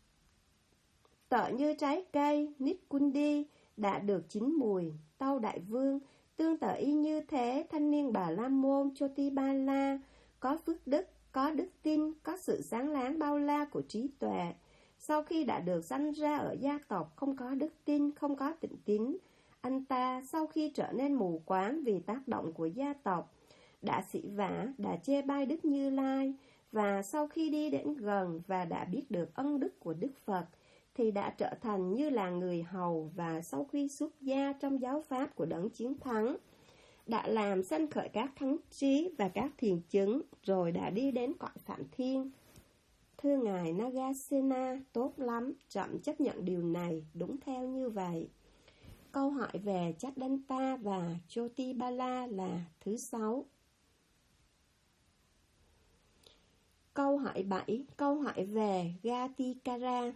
Speaker 1: Tợ như trái cây, Nitkundi, đã được chín mùi. Tâu Đại Vương, tương tự y như thế, thanh niên Bà La Môn Chotipala có phước đức, có đức tin, có sự sáng láng bao la của trí tuệ. Sau khi đã được sanh ra ở gia tộc không có đức tin, không có tịnh tín, anh ta sau khi trở nên mù quáng vì tác động của gia tộc, đã sỉ vả, đã chê bai Đức Như Lai, và sau khi đi đến gần và đã biết được ân đức của Đức Phật, thì đã trở thành như là người hầu, và sau khi xuất gia trong giáo pháp của đấng chiến thắng, đã làm sanh khởi các thắng trí và các thiền chứng, rồi đã đi đến cõi Phạm Thiên. Thưa Ngài Nagasena, tốt lắm, trẫm chấp nhận điều này, đúng theo như vậy. Câu hỏi về Chadanta và Chotipala là thứ 6. Câu hỏi 7. Câu hỏi về Gatikara.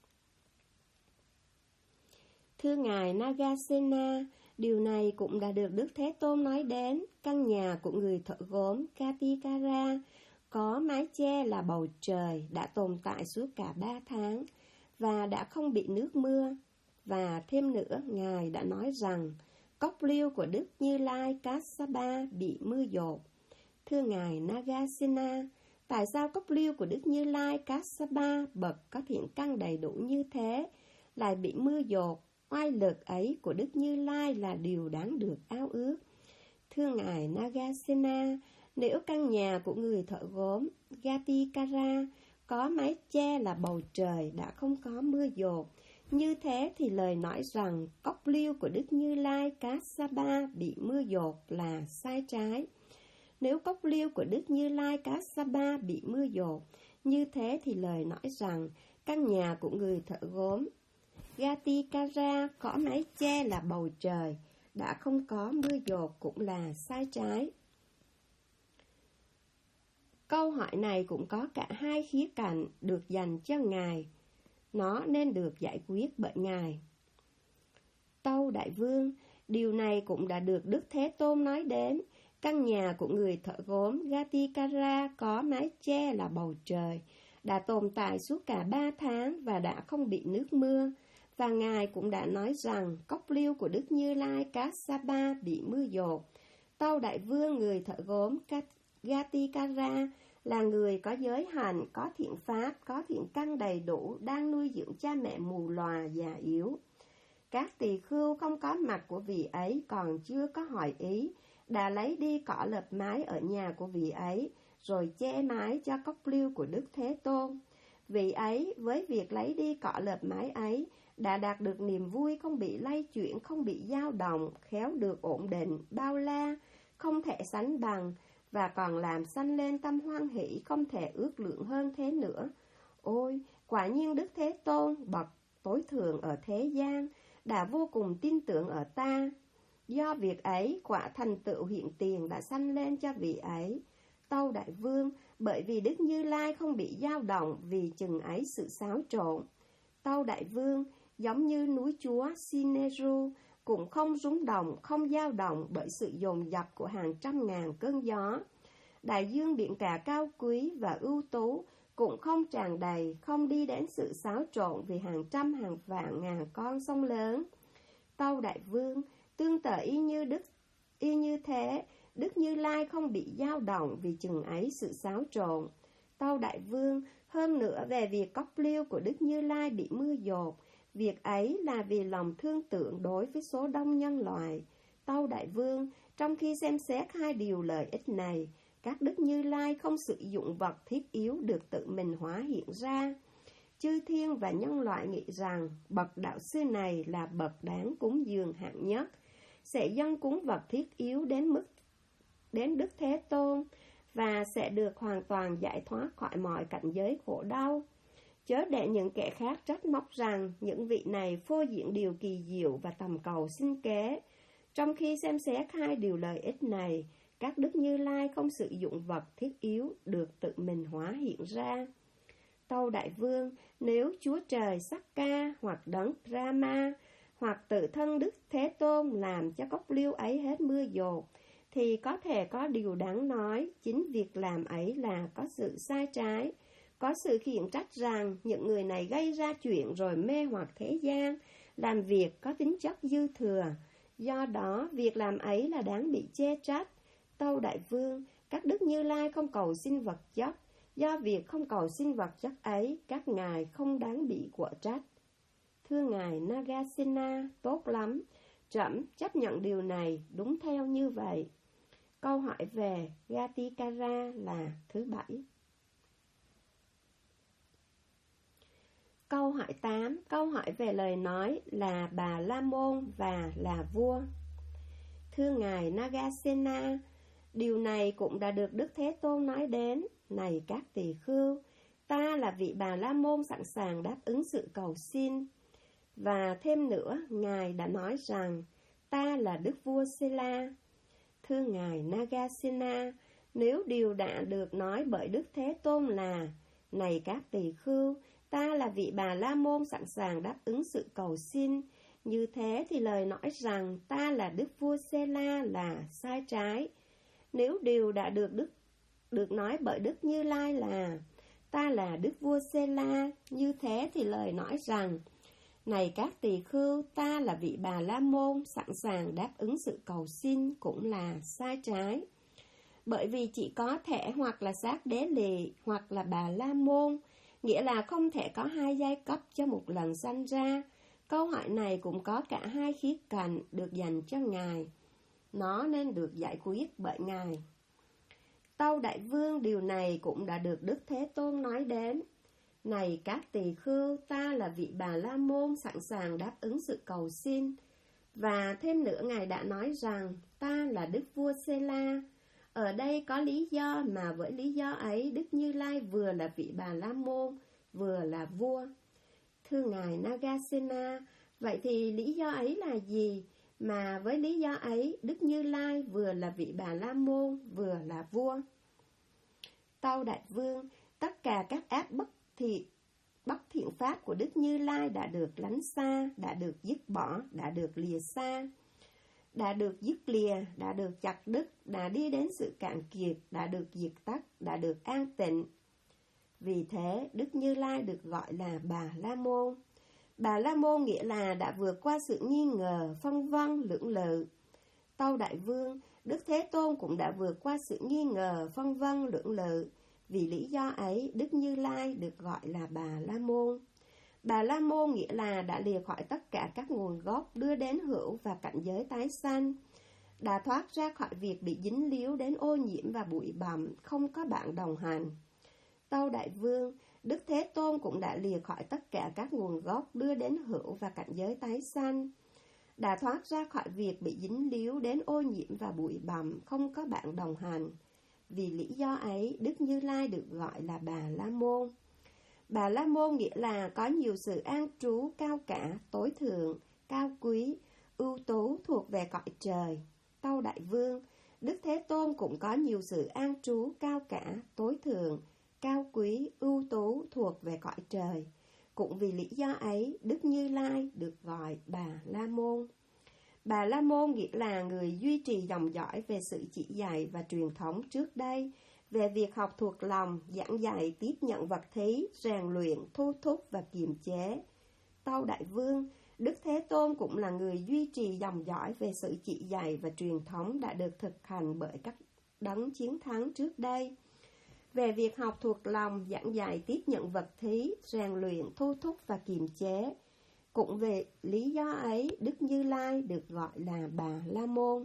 Speaker 1: Thưa Ngài Nagasena, điều này cũng đã được Đức Thế Tôn nói đến. Căn nhà của người thợ gốm Gatikara có mái che là bầu trời đã tồn tại suốt cả 3 tháng và đã không bị nước mưa. Và thêm nữa, Ngài đã nói rằng cốc liêu của Đức Như Lai Kassapa bị mưa dột. Thưa Ngài Nagasena, tại sao cốc liêu của Đức Như Lai Kassapa bậc có thiện căn đầy đủ như thế lại bị mưa dột? Oai lực ấy của Đức Như Lai là điều đáng được ao ước. Thưa Ngài Nagasena, nếu căn nhà của người thợ gốm Gatikara có mái che là bầu trời đã không có mưa dột, như thế thì lời nói rằng cốc liêu của Đức Như Lai Kassapa bị mưa dột là sai trái. Nếu cốc liêu của Đức Như Lai Kassapa bị mưa dột, như thế thì lời nói rằng căn nhà của người thợ gốm Gatikara có mái che là bầu trời đã không có mưa dột cũng là sai trái. Câu hỏi này cũng có cả hai khía cạnh được dành cho Ngài. Nó nên được giải quyết bởi Ngài. Tâu Đại Vương, điều này cũng đã được Đức Thế Tôn nói đến. Căn nhà của người thợ gốm Gatikara có mái che là bầu trời đã tồn tại suốt cả 3 tháng và đã không bị nước mưa. Và Ngài cũng đã nói rằng cốc liêu của Đức Như Lai Kassapa bị mưa dột. Tâu Đại Vương, người thợ gốm Gatikara là người có giới hạnh, có thiện pháp, có thiện căn đầy đủ, đang nuôi dưỡng cha mẹ mù lòa già yếu. Các tỳ khưu không có mặt của vị ấy còn chưa có hỏi ý, đã lấy đi cỏ lợp mái ở nhà của vị ấy, rồi che mái cho cốc liêu của Đức Thế Tôn. Vị ấy với việc lấy đi cỏ lợp mái ấy đã đạt được niềm vui không bị lay chuyển, không bị dao động, khéo được ổn định, bao la, không thể sánh bằng, và còn làm sanh lên tâm hoan hỷ không thể ước lượng hơn thế nữa. Ôi, quả nhiên Đức Thế Tôn, bậc tối thượng ở thế gian, đã vô cùng tin tưởng ở ta. Do việc ấy, quả thành tựu hiện tiền đã sanh lên cho vị ấy. Tâu Đại Vương, bởi vì Đức Như Lai không bị dao động vì chừng ấy sự xáo trộn. Tâu Đại Vương, giống như núi Chúa Sineru, cũng không rung động, không dao động bởi sự dồn dập của hàng trăm ngàn cơn gió. Đại dương biển cả cao quý và ưu tú cũng không tràn đầy, không đi đến sự xáo trộn vì hàng trăm hàng vạn ngàn con sông lớn. Tâu Đại Vương, tương tự y như thế, Đức Như Lai không bị dao động vì chừng ấy sự xáo trộn. Tâu Đại Vương, hơn nữa về việc cốc liêu của Đức Như Lai bị mưa dột, việc ấy là vì lòng thương tưởng đối với số đông nhân loại. Tâu Đại Vương, trong khi xem xét hai điều lợi ích này, các Đức Như Lai không sử dụng vật thiết yếu được tự mình hóa hiện ra. Chư thiên và nhân loại nghĩ rằng bậc đạo sư này là bậc đáng cúng dường hạng nhất, sẽ dâng cúng vật thiết yếu đến Đức Thế Tôn và sẽ được hoàn toàn giải thoát khỏi mọi cảnh giới khổ đau. Chớ để những kẻ khác trách móc rằng những vị này phô diễn điều kỳ diệu và tầm cầu sinh kế. Trong khi xem xét hai điều lợi ích này, các Đức Như Lai không sử dụng vật thiết yếu được tự mình hóa hiện ra. Tâu Đại Vương, nếu Chúa Trời Sakka hoặc Đấng Rama hoặc tự thân Đức Thế Tôn làm cho cốc liêu ấy hết mưa dột, thì có thể có điều đáng nói, chính việc làm ấy là có sự sai trái. Có sự khiển trách rằng những người này gây ra chuyện rồi mê hoặc thế gian, làm việc có tính chất dư thừa. Do đó, việc làm ấy là đáng bị chê trách. Tâu Đại Vương, các Đức Như Lai không cầu xin vật chất. Do việc không cầu xin vật chất ấy, các ngài không đáng bị quở trách. Thưa Ngài Nagasena, tốt lắm. Trẫm chấp nhận điều này, đúng theo như vậy. Câu hỏi về Gatikara là thứ 7. Câu hỏi 8. Câu hỏi về lời nói là Bà La Môn và là vua. Thưa Ngài Nagasena, điều này cũng đã được Đức Thế Tôn nói đến. Này các tỳ khưu, ta là vị Bà La Môn sẵn sàng đáp ứng sự cầu xin. Và thêm nữa, Ngài đã nói rằng ta là Đức Vua Sela. Thưa Ngài Nagasena, Nếu điều đã được nói bởi Đức Thế Tôn là: này các tỳ khưu, ta là vị Bà La Môn sẵn sàng đáp ứng sự cầu xin, như thế thì lời nói rằng ta là Đức Vua Sê-la là sai trái. Nếu điều đã được nói bởi Đức Như Lai là: ta là Đức Vua Sê-la, như thế thì lời nói rằng này các tỳ khưu, ta là vị Bà La Môn sẵn sàng đáp ứng sự cầu xin cũng là sai trái. Bởi vì chỉ có thể hoặc là Sát Đế Lì hoặc là Bà La Môn, nghĩa là không thể có hai giai cấp cho một lần sanh ra. Câu hỏi này cũng có cả hai khía cạnh được dành cho Ngài. Nó nên được giải quyết bởi Ngài. Tâu Đại Vương, điều này cũng đã được Đức Thế Tôn nói đến. Này các tỳ khưu, ta là vị Bà La Môn sẵn sàng đáp ứng sự cầu xin. Và thêm nữa Ngài đã nói rằng ta là Đức Vua Sê-la. Ở đây có lý do mà với lý do ấy Đức Như Lai vừa là vị Bà La Môn, vừa là vua. Thưa Ngài Nagasena, vậy thì lý do ấy là gì mà với lý do ấy Đức Như Lai vừa là vị Bà La Môn, vừa là vua? Tâu Đại Vương, tất cả các ác bất thiện pháp của Đức Như Lai đã được lánh xa, đã được dứt bỏ, đã được lìa xa, đã được dứt lìa, đã được chặt đứt, đã đi đến sự cạn kiệt, đã được diệt tắt, đã được an tịnh. Vì thế, Đức Như Lai được gọi là Bà La Môn. Bà La Môn nghĩa là đã vượt qua sự nghi ngờ, phân vân, lưỡng lự. Tâu Đại Vương, Đức Thế Tôn cũng đã vượt qua sự nghi ngờ, phân vân, lưỡng lự. Vì lý do ấy, Đức Như Lai được gọi là Bà La Môn. Bà La Môn nghĩa là đã lìa khỏi tất cả các nguồn gốc đưa đến hữu và cảnh giới tái sanh, đã thoát ra khỏi việc bị dính líu đến ô nhiễm và bụi bặm, không có bạn đồng hành. Tâu Đại Vương, Đức Thế Tôn cũng đã lìa khỏi tất cả các nguồn gốc đưa đến hữu và cảnh giới tái sanh, đã thoát ra khỏi việc bị dính líu đến ô nhiễm và bụi bặm, không có bạn đồng hành. Vì lý do ấy, Đức Như Lai được gọi là Bà La Môn. Bà La Môn nghĩa là có nhiều sự an trú cao cả, tối thượng, cao quý, ưu tú thuộc về cõi trời. Tâu Đại Vương, Đức Thế Tôn cũng có nhiều sự an trú cao cả, tối thượng, cao quý, ưu tú thuộc về cõi trời. Cũng vì lý do ấy, Đức Như Lai được gọi Bà La Môn. Bà La Môn nghĩa là người duy trì dòng dõi về sự chỉ dạy và truyền thống trước đây, về việc học thuộc lòng, giảng dạy, tiếp nhận vật thí, rèn luyện, thu thúc và kiềm chế. Tâu Đại Vương, Đức Thế Tôn cũng là người duy trì dòng dõi về sự chỉ dạy và truyền thống đã được thực hành bởi các đấng chiến thắng trước đây, về việc học thuộc lòng, giảng dạy, tiếp nhận vật thí, rèn luyện, thu thúc và kiềm chế. Cũng về lý do ấy, Đức Như Lai được gọi là Bà La Môn.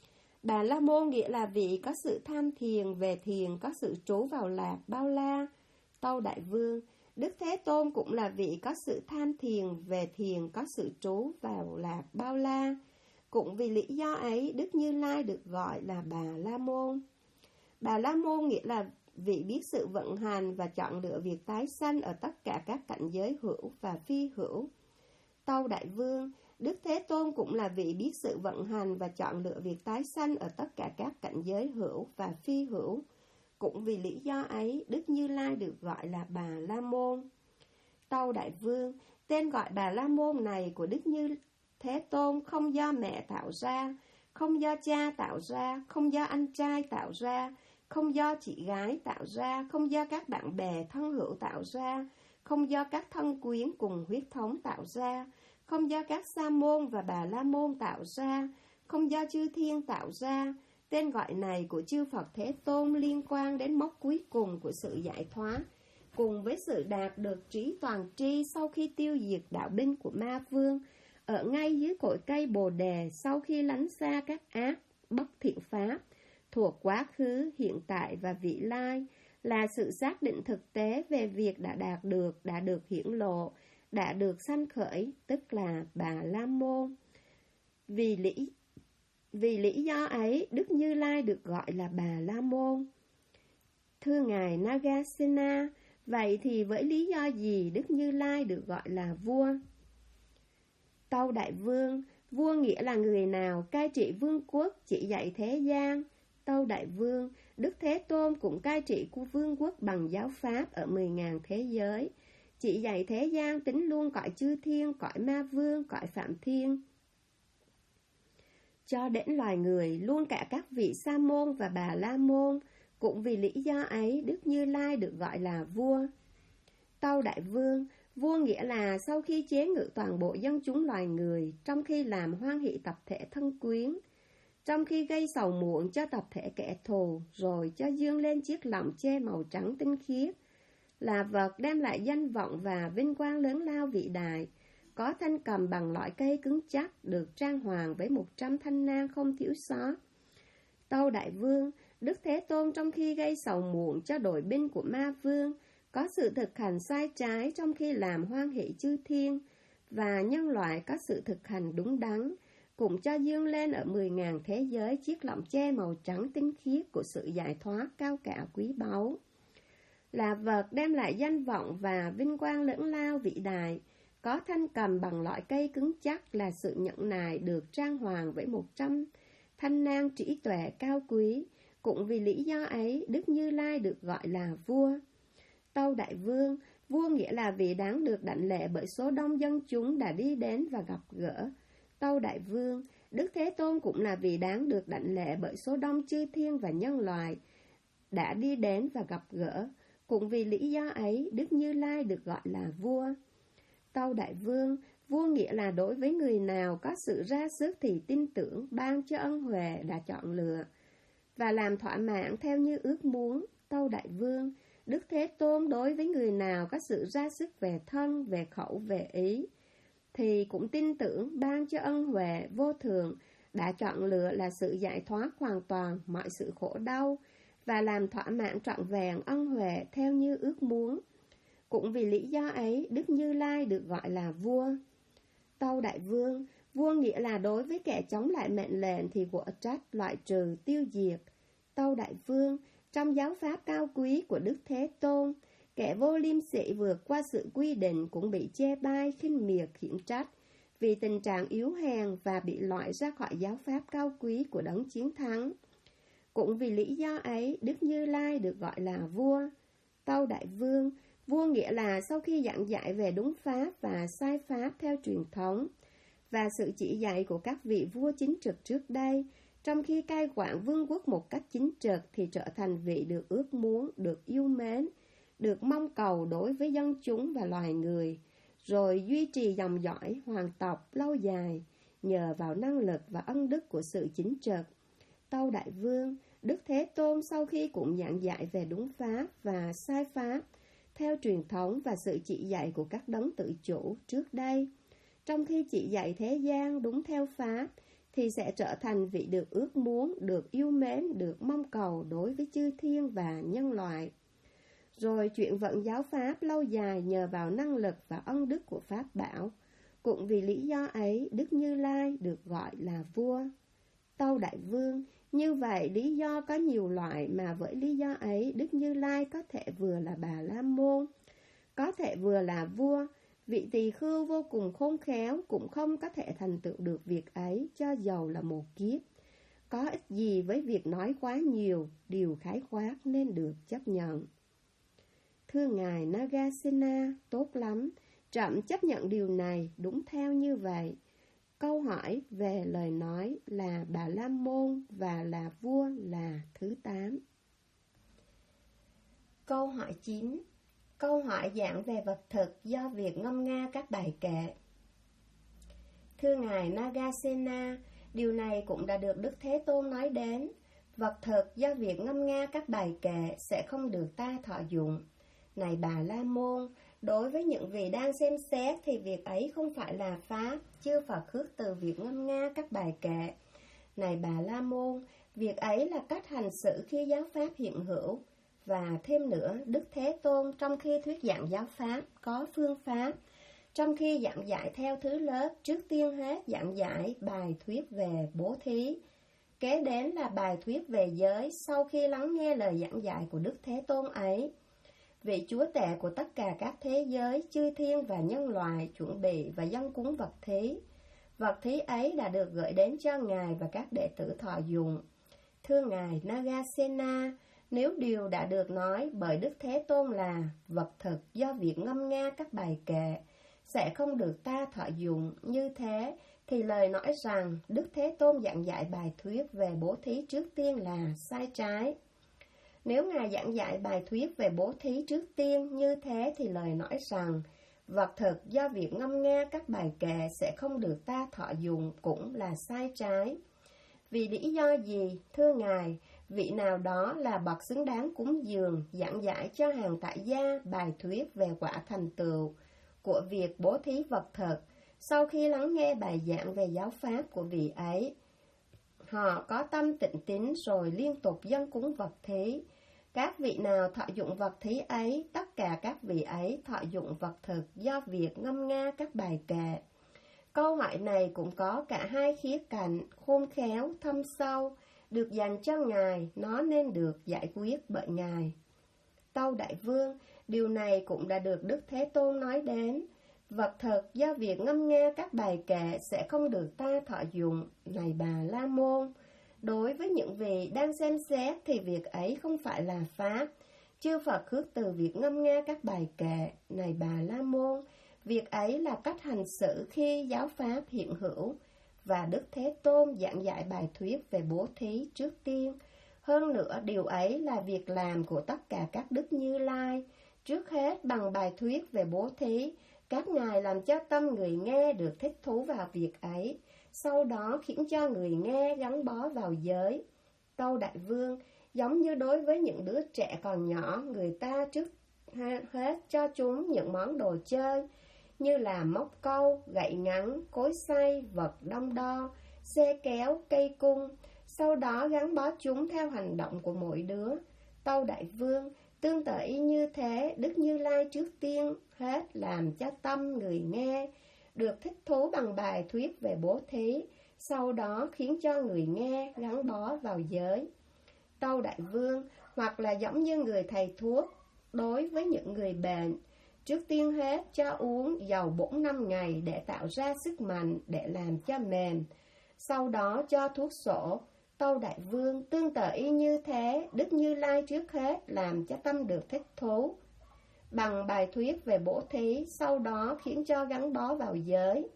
Speaker 1: Bà La Môn nghĩa là vị có sự tham thiền, về thiền có sự trú vào lạc bao la. Tâu Đại Vương, Đức Thế Tôn cũng là vị có sự tham thiền, về thiền có sự trú vào lạc bao la. Cũng vì lý do ấy, Đức Như Lai được gọi là Bà La Môn. Bà La Môn nghĩa là vị biết sự vận hành và chọn lựa việc tái sanh ở tất cả các cảnh giới hữu và phi hữu. Tâu Đại Vương, Đức Thế Tôn cũng là vị biết sự vận hành và chọn lựa việc tái sanh ở tất cả các cảnh giới hữu và phi hữu. Cũng vì lý do ấy, Đức Như Lai được gọi là Bà La Môn. Tâu Đại Vương, tên gọi Bà La Môn này của Đức Như Thế Tôn không do mẹ tạo ra, không do cha tạo ra, không do anh trai tạo ra, không do chị gái tạo ra, không do các bạn bè thân hữu tạo ra, không do các thân quyến cùng huyết thống tạo ra, không do các sa môn và Bà La Môn tạo ra, không do chư thiên tạo ra. Tên gọi này của chư Phật Thế Tôn liên quan đến mốc cuối cùng của sự giải thoát, cùng với sự đạt được trí toàn tri sau khi tiêu diệt đạo binh của ma vương, ở ngay dưới cội cây Bồ Đề sau khi lánh xa các ác, bất thiện pháp, thuộc quá khứ, hiện tại và vị lai, là sự xác định thực tế về việc đã được hiển lộ, đã được sanh khởi, tức là Bà La Môn. Vì lý do ấy, Đức Như Lai được gọi là Bà La Môn. Thưa Ngài Nagasena, vậy thì với lý do gì Đức Như Lai được gọi là vua? Tâu Đại Vương, vua nghĩa là người nào cai trị vương quốc, chỉ dạy thế gian, Tâu Đại Vương, Đức Thế Tôn cũng cai trị của vương quốc bằng giáo pháp ở 10.000 thế giới, chỉ dạy thế gian tính luôn cõi chư thiên, cõi ma vương, cõi phạm thiên, cho đến loài người, luôn cả các vị Sa môn và Bà La môn. Cũng vì lý do ấy, Đức Như Lai được gọi là vua. Tâu Đại Vương, vua nghĩa là sau khi chế ngự toàn bộ dân chúng loài người, trong khi làm hoan hỷ tập thể thân quyến, trong khi gây sầu muộn cho tập thể kẻ thù, rồi cho dương lên chiếc lọng che màu trắng tinh khiết, là vật đem lại danh vọng và vinh quang lớn lao vĩ đại, có thanh cầm bằng loại cây cứng chắc, được trang hoàng với 100 thanh nang không thiếu sót. Tâu Đại Vương, Đức Thế Tôn trong khi gây sầu muộn cho đội binh của ma vương, có sự thực hành sai trái trong khi làm hoan hỷ chư thiên, và nhân loại có sự thực hành đúng đắn, cũng cho dương lên ở 10.000 thế giới chiếc lọng che màu trắng tinh khiết của sự giải thoát cao cả quý báu, là vật đem lại danh vọng và vinh quang lớn lao vĩ đại, có thanh cầm bằng loại cây cứng chắc, là sự nhẫn nại được trang hoàng với 100 thanh nang trí tuệ cao quý. Cũng vì lý do ấy, Đức Như Lai được gọi là vua. Tâu Đại Vương, vua nghĩa là vị đáng được đảnh lễ bởi số đông dân chúng đã đi đến và gặp gỡ. Tâu Đại Vương, Đức Thế Tôn cũng là vị đáng được đảnh lễ bởi số đông chư thiên và nhân loại đã đi đến và gặp gỡ. Cũng vì lý do ấy, Đức Như Lai được gọi là vua. Tâu Đại Vương, vua nghĩa là đối với người nào có sự ra sức thì tin tưởng, ban cho ân huệ đã chọn lựa, và làm thỏa mãn theo như ước muốn. Tâu Đại Vương, Đức Thế Tôn đối với người nào có sự ra sức về thân, về khẩu, về ý, thì cũng tin tưởng, ban cho ân huệ vô thường, đã chọn lựa là sự giải thoát hoàn toàn mọi sự khổ đau, và làm thỏa mãn trọn vẹn ân huệ theo như ước muốn. Cũng vì lý do ấy, Đức Như Lai được gọi là vua. Tâu Đại Vương, vua nghĩa là đối với kẻ chống lại mệnh lệnh thì quở trách, loại trừ, tiêu diệt. Tâu Đại Vương, trong giáo pháp cao quý của Đức Thế Tôn, kẻ vô liêm sỉ vượt qua sự quy định cũng bị chê bai, khinh miệt, khiển trách vì tình trạng yếu hèn và bị loại ra khỏi giáo pháp cao quý của đấng chiến thắng. Cũng vì lý do ấy, Đức Như Lai được gọi là vua. Tâu Đại Vương, vua nghĩa là sau khi giảng dạy về đúng pháp và sai pháp theo truyền thống và sự chỉ dạy của các vị vua chính trực trước đây, trong khi cai quản vương quốc một cách chính trực thì trở thành vị được ước muốn, được yêu mến, được mong cầu đối với dân chúng và loài người, rồi duy trì dòng dõi hoàng tộc lâu dài nhờ vào năng lực và ân đức của sự chính trực. Tâu Đại Vương, Đức Thế Tôn sau khi cũng giảng dạy về đúng pháp và sai pháp theo truyền thống và sự chỉ dạy của các đấng tự chủ trước đây, trong khi chỉ dạy thế gian đúng theo pháp, thì sẽ trở thành vị được ước muốn, được yêu mến, được mong cầu đối với chư thiên và nhân loại. Rồi chuyển vận giáo pháp lâu dài nhờ vào năng lực và ân đức của pháp bảo. Cũng vì lý do ấy, Đức Như Lai được gọi là vua. Tâu Đại Vương, như vậy lý do có nhiều loại, mà với lý do ấy Đức Như Lai có thể vừa là Bà La môn, có thể vừa là vua. Vị tỳ khưu vô cùng khôn khéo cũng không có thể thành tựu được việc ấy, cho dầu là một kiếp. Có ích gì với việc nói quá nhiều, điều khái quát nên được chấp nhận. Thưa Ngài Nagasena, tốt lắm, trẫm chấp nhận điều này, đúng theo như vậy. Câu hỏi về lời nói là Bà La môn và là vua là thứ 8. Câu hỏi 9. Câu hỏi giảng về vật thực do việc ngâm nga các bài kệ. Thưa Ngài Nagasena, điều này cũng đã được Đức Thế Tôn nói đến. Vật thực do việc ngâm nga các bài kệ sẽ không được ta thọ dụng. Này Bà La môn, đối với những vị đang xem xét thì việc ấy không phải là pháp, chưa Phật khước từ việc ngâm nga các bài kệ. Này Bà La môn, việc ấy là cách hành xử khi giáo pháp hiện hữu. Và thêm nữa, Đức Thế Tôn trong khi thuyết giảng giáo pháp có phương pháp. Trong khi giảng dạy theo thứ lớp, trước tiên hết giảng dạy bài thuyết về bố thí. Kế đến là bài thuyết về giới sau khi lắng nghe lời giảng dạy của Đức Thế Tôn ấy. Vị Chúa Tể của tất cả các thế giới, chư thiên và nhân loại chuẩn bị và dâng cúng vật thí. Vật thí ấy đã được gửi đến cho Ngài và các đệ tử thọ dụng. Thưa Ngài Nagasena, nếu điều đã được nói bởi Đức Thế Tôn là vật thực do việc ngâm nga các bài kệ sẽ không được ta thọ dụng như thế, thì lời nói rằng Đức Thế Tôn giảng dạy bài thuyết về bố thí trước tiên là sai trái. Nếu Ngài giảng dạy bài thuyết về bố thí trước tiên như thế, thì lời nói rằng vật thực do việc ngâm nga các bài kệ sẽ không được ta thọ dụng cũng là sai trái. Vì lý do gì, thưa Ngài, vị nào đó là bậc xứng đáng cúng dường giảng giải cho hàng tại gia bài thuyết về quả thành tựu của việc bố thí vật thực, sau khi lắng nghe bài giảng về giáo pháp của vị ấy, họ có tâm tịnh tín rồi liên tục dâng cúng vật thí. Các vị nào thọ dụng vật thí ấy, tất cả các vị ấy thọ dụng vật thực do việc ngâm nga các bài kệ. Câu hỏi này cũng có cả hai khía cạnh khôn khéo, thâm sâu, được dành cho Ngài, nó nên được giải quyết bởi Ngài. Tâu Đại Vương, điều này cũng đã được Đức Thế Tôn nói đến. Vật thực do việc ngâm nga các bài kệ sẽ không được ta thọ dụng, này Bà La Môn. Đối với những vị đang xem xét thì việc ấy không phải là pháp. Chư Phật khước từ việc ngâm nga các bài kệ, này Bà La Môn. Việc ấy là cách hành xử khi giáo pháp hiện hữu, và Đức Thế Tôn giảng dạy bài thuyết về bố thí trước tiên. Hơn nữa, điều ấy là việc làm của tất cả các Đức Như Lai. Trước hết, bằng bài thuyết về bố thí, các ngài làm cho tâm người nghe được thích thú vào việc ấy, sau đó khiến cho người nghe gắn bó vào giới. Tâu Đại Vương, giống như đối với những đứa trẻ còn nhỏ, người ta trước hết cho chúng những món đồ chơi, như là móc câu, gậy ngắn, cối xay, vật đong đo, xe kéo, cây cung, sau đó gắn bó chúng theo hành động của mỗi đứa. Tâu Đại Vương, tương tự y như thế, Đức Như Lai trước tiên hết làm cho tâm người nghe được thích thú bằng bài thuyết về bố thí, sau đó khiến cho người nghe gắn bó vào giới. Tâu Đại Vương, hoặc là giống như người thầy thuốc đối với những người bệnh, trước tiên hết cho uống dầu 4-5 ngày để tạo ra sức mạnh để làm cho mềm, sau đó cho thuốc sổ. Tâu Đại Vương, tương tự y như thế, Đức Như Lai trước hết làm cho tâm được thích thú bằng bài thuyết về bố thí, sau đó khiến cho gắn bó vào giới.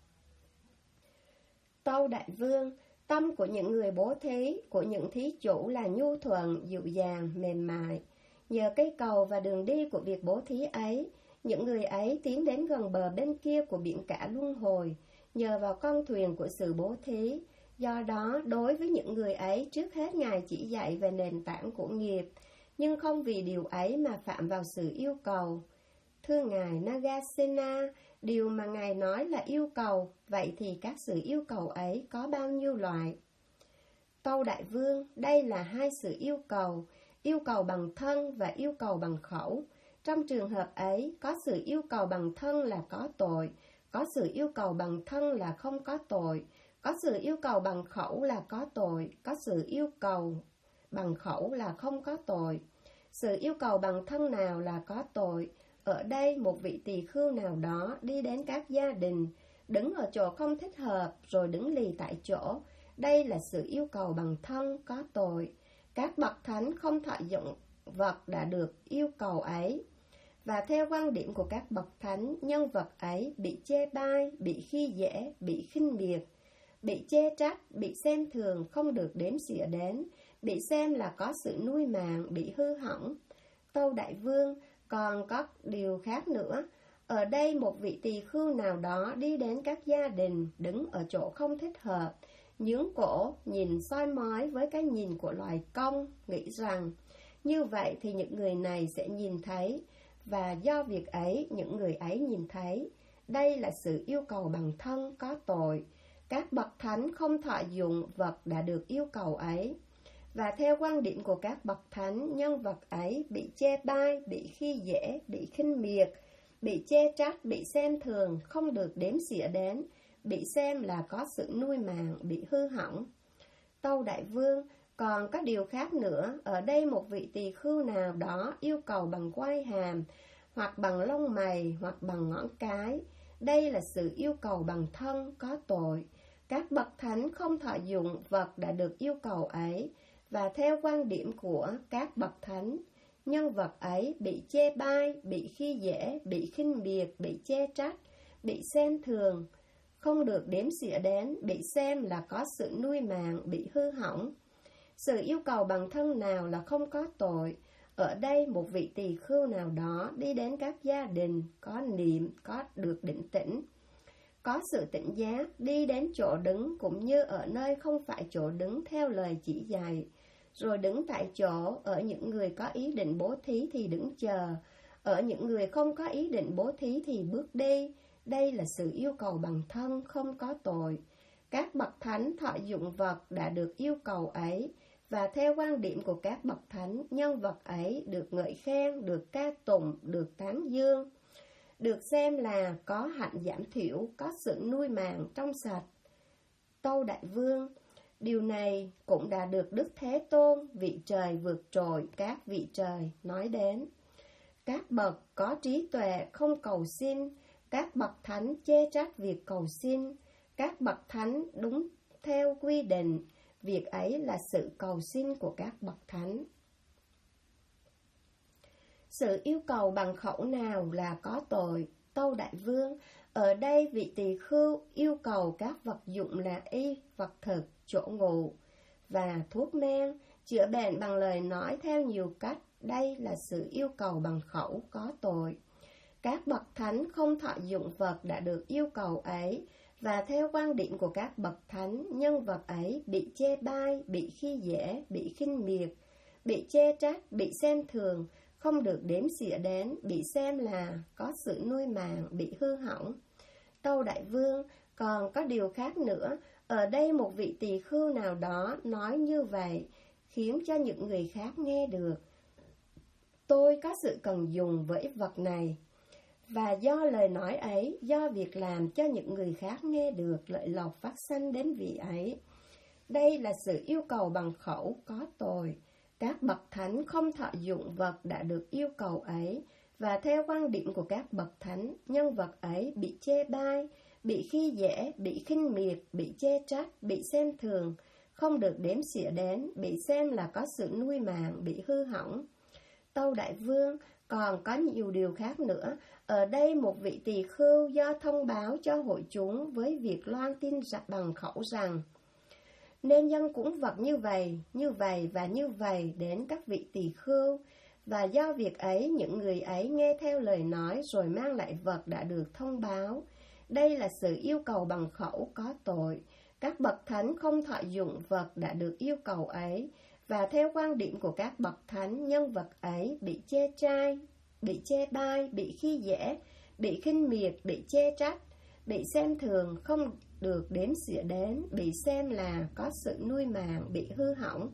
Speaker 1: Tâu Đại Vương, tâm của những người bố thí, của những thí chủ là nhu thuận, dịu dàng, mềm mại. Nhờ cây cầu và đường đi của việc bố thí ấy, những người ấy tiến đến gần bờ bên kia của biển cả luân hồi, nhờ vào con thuyền của sự bố thí. Do đó, đối với những người ấy, trước hết Ngài chỉ dạy về nền tảng của nghiệp, nhưng không vì điều ấy mà phạm vào sự yêu cầu. Thưa Ngài Nagasena, điều mà Ngài nói là yêu cầu, vậy thì các sự yêu cầu ấy có bao nhiêu loại? Tâu Đại Vương, đây là hai sự yêu cầu bằng thân và yêu cầu bằng khẩu. Trong trường hợp ấy, có sự yêu cầu bằng thân là có tội, có sự yêu cầu bằng thân là không có tội, có sự yêu cầu bằng khẩu là có tội, có sự yêu cầu bằng khẩu là không có tội. Sự yêu cầu bằng thân nào là có tội? Ở đây một vị tỳ khưu nào đó đi đến các gia đình, đứng ở chỗ không thích hợp rồi đứng lì tại chỗ. Đây là sự yêu cầu bằng thân có tội. Các bậc thánh không thọ dụng vật đã được yêu cầu ấy. Và theo quan điểm của các bậc thánh, nhân vật ấy bị chê bai, bị khi dễ, bị khinh miệt, bị chê trách, bị xem thường, không được đếm xỉa đến, bị xem là có sự nuôi màng, bị hư hỏng. Tâu Đại Vương, còn có điều khác nữa. Ở đây một vị tỳ khưu nào đó đi đến các gia đình, đứng ở chỗ không thích hợp, nhướng cổ, nhìn soi mói với cái nhìn của loài công, nghĩ rằng như vậy thì những người này sẽ nhìn thấy, và do việc ấy những người ấy nhìn thấy. Đây là sự yêu cầu bằng thân có tội. Các bậc thánh không thọ dụng vật đã được yêu cầu ấy. Và theo quan điểm của các bậc thánh, nhân vật ấy bị chê bai, bị khi dễ, bị khinh miệt, bị chê trách, bị xem thường, không được đếm xỉa đến, bị xem là có sự nuôi màng, bị hư hỏng. Tâu Đại Vương, còn có điều khác nữa. Ở đây một vị tỳ khưu nào đó yêu cầu bằng quai hàm, hoặc bằng lông mày, hoặc bằng ngón cái. Đây là sự yêu cầu bằng thân có tội. Các bậc thánh không thọ dụng vật đã được yêu cầu ấy. và theo quan điểm của các bậc thánh, nhân vật ấy bị chê bai, bị khi dễ, bị khinh biệt, bị chê trách, bị xem thường, không được đếm xỉa đến, bị xem là có sự nuôi màng, bị hư hỏng. Sự yêu cầu bằng thân nào là không có tội? Ở đây một vị tỳ khưu nào đó đi đến các gia đình có niệm, có được định tĩnh, có sự tỉnh giác, đi đến chỗ đứng cũng như ở nơi không phải chỗ đứng theo lời chỉ dạy, rồi đứng tại chỗ. Ở những người có ý định bố thí thì đứng chờ, ở những người không có ý định bố thí thì bước đi. Đây là sự yêu cầu bằng thân, không có tội. Các bậc thánh thọ dụng vật đã được yêu cầu ấy, và theo quan điểm của các bậc thánh, nhân vật ấy được ngợi khen, được ca tụng, được tán dương, được xem là có hạnh giảm thiểu, có sự nuôi màng trong sạch. Tâu Đại Vương, điều này cũng đã được Đức Thế Tôn, vị trời vượt trội các vị trời, nói đến. Các bậc có trí tuệ không cầu xin, các bậc thánh chê trách việc cầu xin, các bậc thánh đúng theo quy định, việc ấy là sự cầu xin của các bậc thánh. Sự yêu cầu bằng khẩu nào là có tội? Tâu Đại Vương, ở đây vị tỳ khưu yêu cầu các vật dụng là y, vật thực, chỗ ngủ và thuốc men, chữa bệnh bằng lời nói theo nhiều cách. Đây là sự yêu cầu bằng khẩu có tội. Các bậc thánh không thọ dụng vật đã được yêu cầu ấy, và theo quan điểm của các bậc thánh, nhân vật ấy bị chê bai, bị khi dễ, bị khinh miệt, bị chê trách, bị xem thường, không được đếm xỉa đến, bị xem là có sự nuôi màng, bị hư hỏng. Tâu Đại Vương, còn có điều khác nữa. Ở đây một vị tỳ khưu nào đó nói như vậy, khiến cho những người khác nghe được. Tôi có sự cần dùng với vật này, và do lời nói ấy, do việc làm cho những người khác nghe được, lợi lộc phát sanh đến vị ấy. Đây là sự yêu cầu bằng khẩu có tội. Các bậc thánh không thọ dụng vật đã được yêu cầu ấy, và theo quan điểm của các bậc thánh, nhân vật ấy bị chê bai, bị khi dễ, bị khinh miệt, bị chê trách, bị xem thường, không được đếm xỉa đến, bị xem là có sự nuôi màng, bị hư hỏng. Tâu Đại Vương, còn có nhiều điều khác nữa. Ở đây một vị tỳ khưu do thông báo cho hội chúng với việc loan tin bằng khẩu rằng nên dâng cúng vật như vậy và như vậy đến các vị tỳ khưu, và do việc ấy những người ấy nghe theo lời nói rồi mang lại vật đã được thông báo. Đây là sự yêu cầu bằng khẩu có tội. Các bậc thánh không thọ dụng vật đã được yêu cầu ấy, và theo quan điểm của các bậc thánh, nhân vật ấy bị chê trai, bị chê bai, bị khi dễ, bị khinh miệt, bị chê trách, bị xem thường, không được đếm xỉa đến, bị xem là có sự nuôi màng, bị hư hỏng.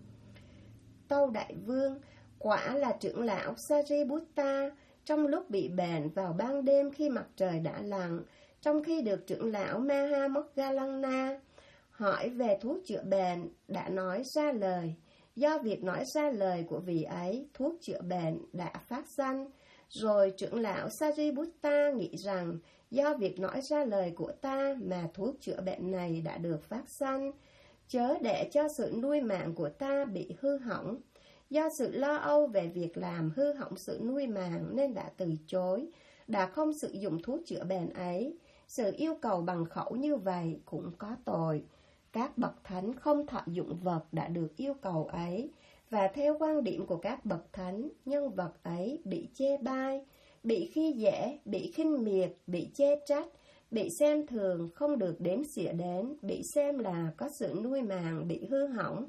Speaker 1: Tâu Đại Vương, quả là trưởng lão Sariputta trong lúc bị bệnh vào ban đêm khi mặt trời đã lặn, trong khi được trưởng lão Mahamoggallana hỏi về thuốc chữa bệnh, đã nói ra lời. Do việc nói ra lời của vị ấy, thuốc chữa bệnh đã phát sanh. Rồi trưởng lão Sariputta nghĩ rằng, do việc nói ra lời của ta mà thuốc chữa bệnh này đã được phát sanh, chớ để cho sự nuôi mạng của ta bị hư hỏng. Do sự lo âu về việc làm hư hỏng sự nuôi màng nên đã từ chối, đã không sử dụng thuốc chữa bệnh ấy. Sự yêu cầu bằng khẩu như vậy cũng có tội. Các bậc thánh không thọ dụng vật đã được yêu cầu ấy, và theo quan điểm của các bậc thánh, nhân vật ấy bị chê bai, bị khi dễ, bị khinh miệt, bị chê trách, bị xem thường, không được đếm xỉa đến, bị xem là có sự nuôi màng, bị hư hỏng.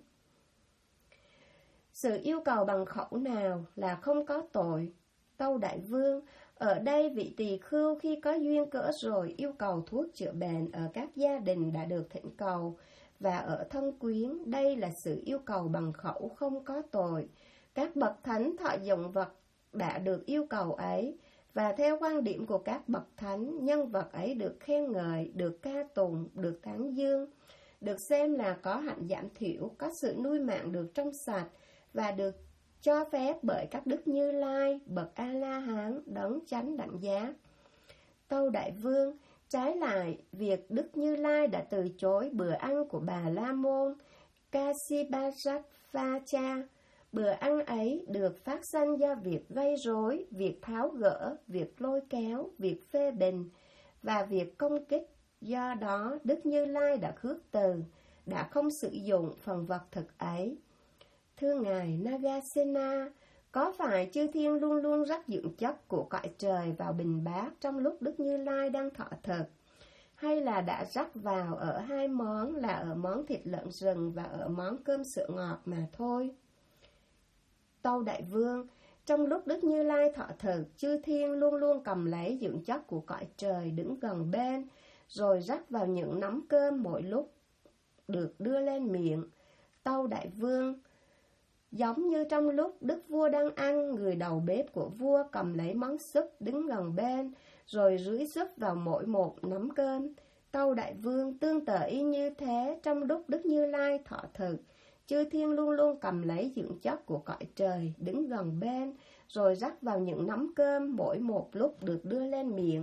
Speaker 1: Sự yêu cầu bằng khẩu nào là không có tội? Tâu Đại Vương, ở đây vị tỳ khưu khi có duyên cỡ rồi yêu cầu thuốc chữa bệnh ở các gia đình đã được thỉnh cầu, và ở thân quyến, đây là sự yêu cầu bằng khẩu không có tội. Các bậc thánh thọ dụng vật đã được yêu cầu ấy, và theo quan điểm của các bậc thánh, nhân vật ấy được khen ngợi, được ca tụng, được tán dương, được xem là có hạnh giảm thiểu, có sự nuôi mạng được trong sạch, và được cho phép bởi các đức Như Lai, bậc A-la-hán, đấng chánh đẳng giác. Tâu Đại Vương, trái lại, việc Đức Như Lai đã từ chối bữa ăn của Bà La Môn, Kasipajavacha. Bữa ăn ấy được phát sanh do việc gây rối, việc tháo gỡ, việc lôi kéo, việc phê bình và việc công kích. Do đó, Đức Như Lai đã khước từ, đã không sử dụng phần vật thực ấy. Thưa Ngài Nagasena, có phải chư thiên luôn luôn rắc dưỡng chất của cõi trời vào bình bát trong lúc Đức Như Lai đang thọ thực? Hay là đã rắc vào ở hai món là ở món thịt lợn rừng và ở món cơm sữa ngọt mà thôi? Tâu Đại Vương, trong lúc Đức Như Lai thọ thực, chư thiên luôn luôn cầm lấy dưỡng chất của cõi trời đứng gần bên, rồi rắc vào những nắm cơm mỗi lúc được đưa lên miệng. Tâu Đại Vương, giống như trong lúc đức vua đang ăn, người đầu bếp của vua cầm lấy món súp đứng gần bên, rồi rưới súp vào mỗi một nắm cơm. Tâu Đại Vương, tương tự y như thế, trong lúc Đức Như Lai thọ thực, chư thiên luôn luôn cầm lấy dưỡng chất của cõi trời đứng gần bên, rồi rắc vào những nắm cơm mỗi một lúc được đưa lên miệng.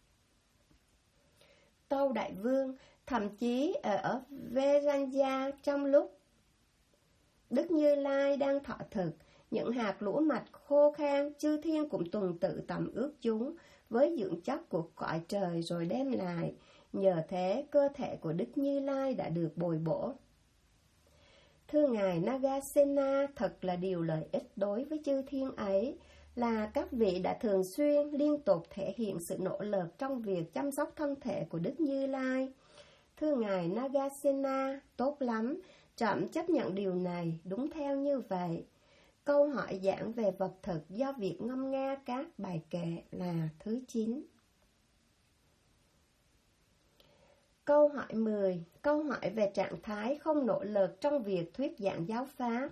Speaker 1: Tâu Đại Vương, thậm chí ở Veranja, trong lúc Đức Như Lai đang thọ thực, những hạt lúa mạch khô khan, chư thiên cũng tuần tự tẩm ướp chúng với dưỡng chất của cõi trời rồi đem lại. Nhờ thế, cơ thể của Đức Như Lai đã được bồi bổ. Thưa Ngài Nagasena, thật là điều lợi ích đối với chư thiên ấy, là các vị đã thường xuyên, liên tục thể hiện sự nỗ lực trong việc chăm sóc thân thể của Đức Như Lai. Thưa Ngài Nagasena, tốt lắm, trẫm chấp nhận điều này, đúng theo như vậy. Câu hỏi giảng về vật thực do việc ngâm nga các bài kệ là thứ 9. Câu hỏi 10. Câu hỏi về trạng thái không nỗ lực trong việc thuyết giảng giáo pháp.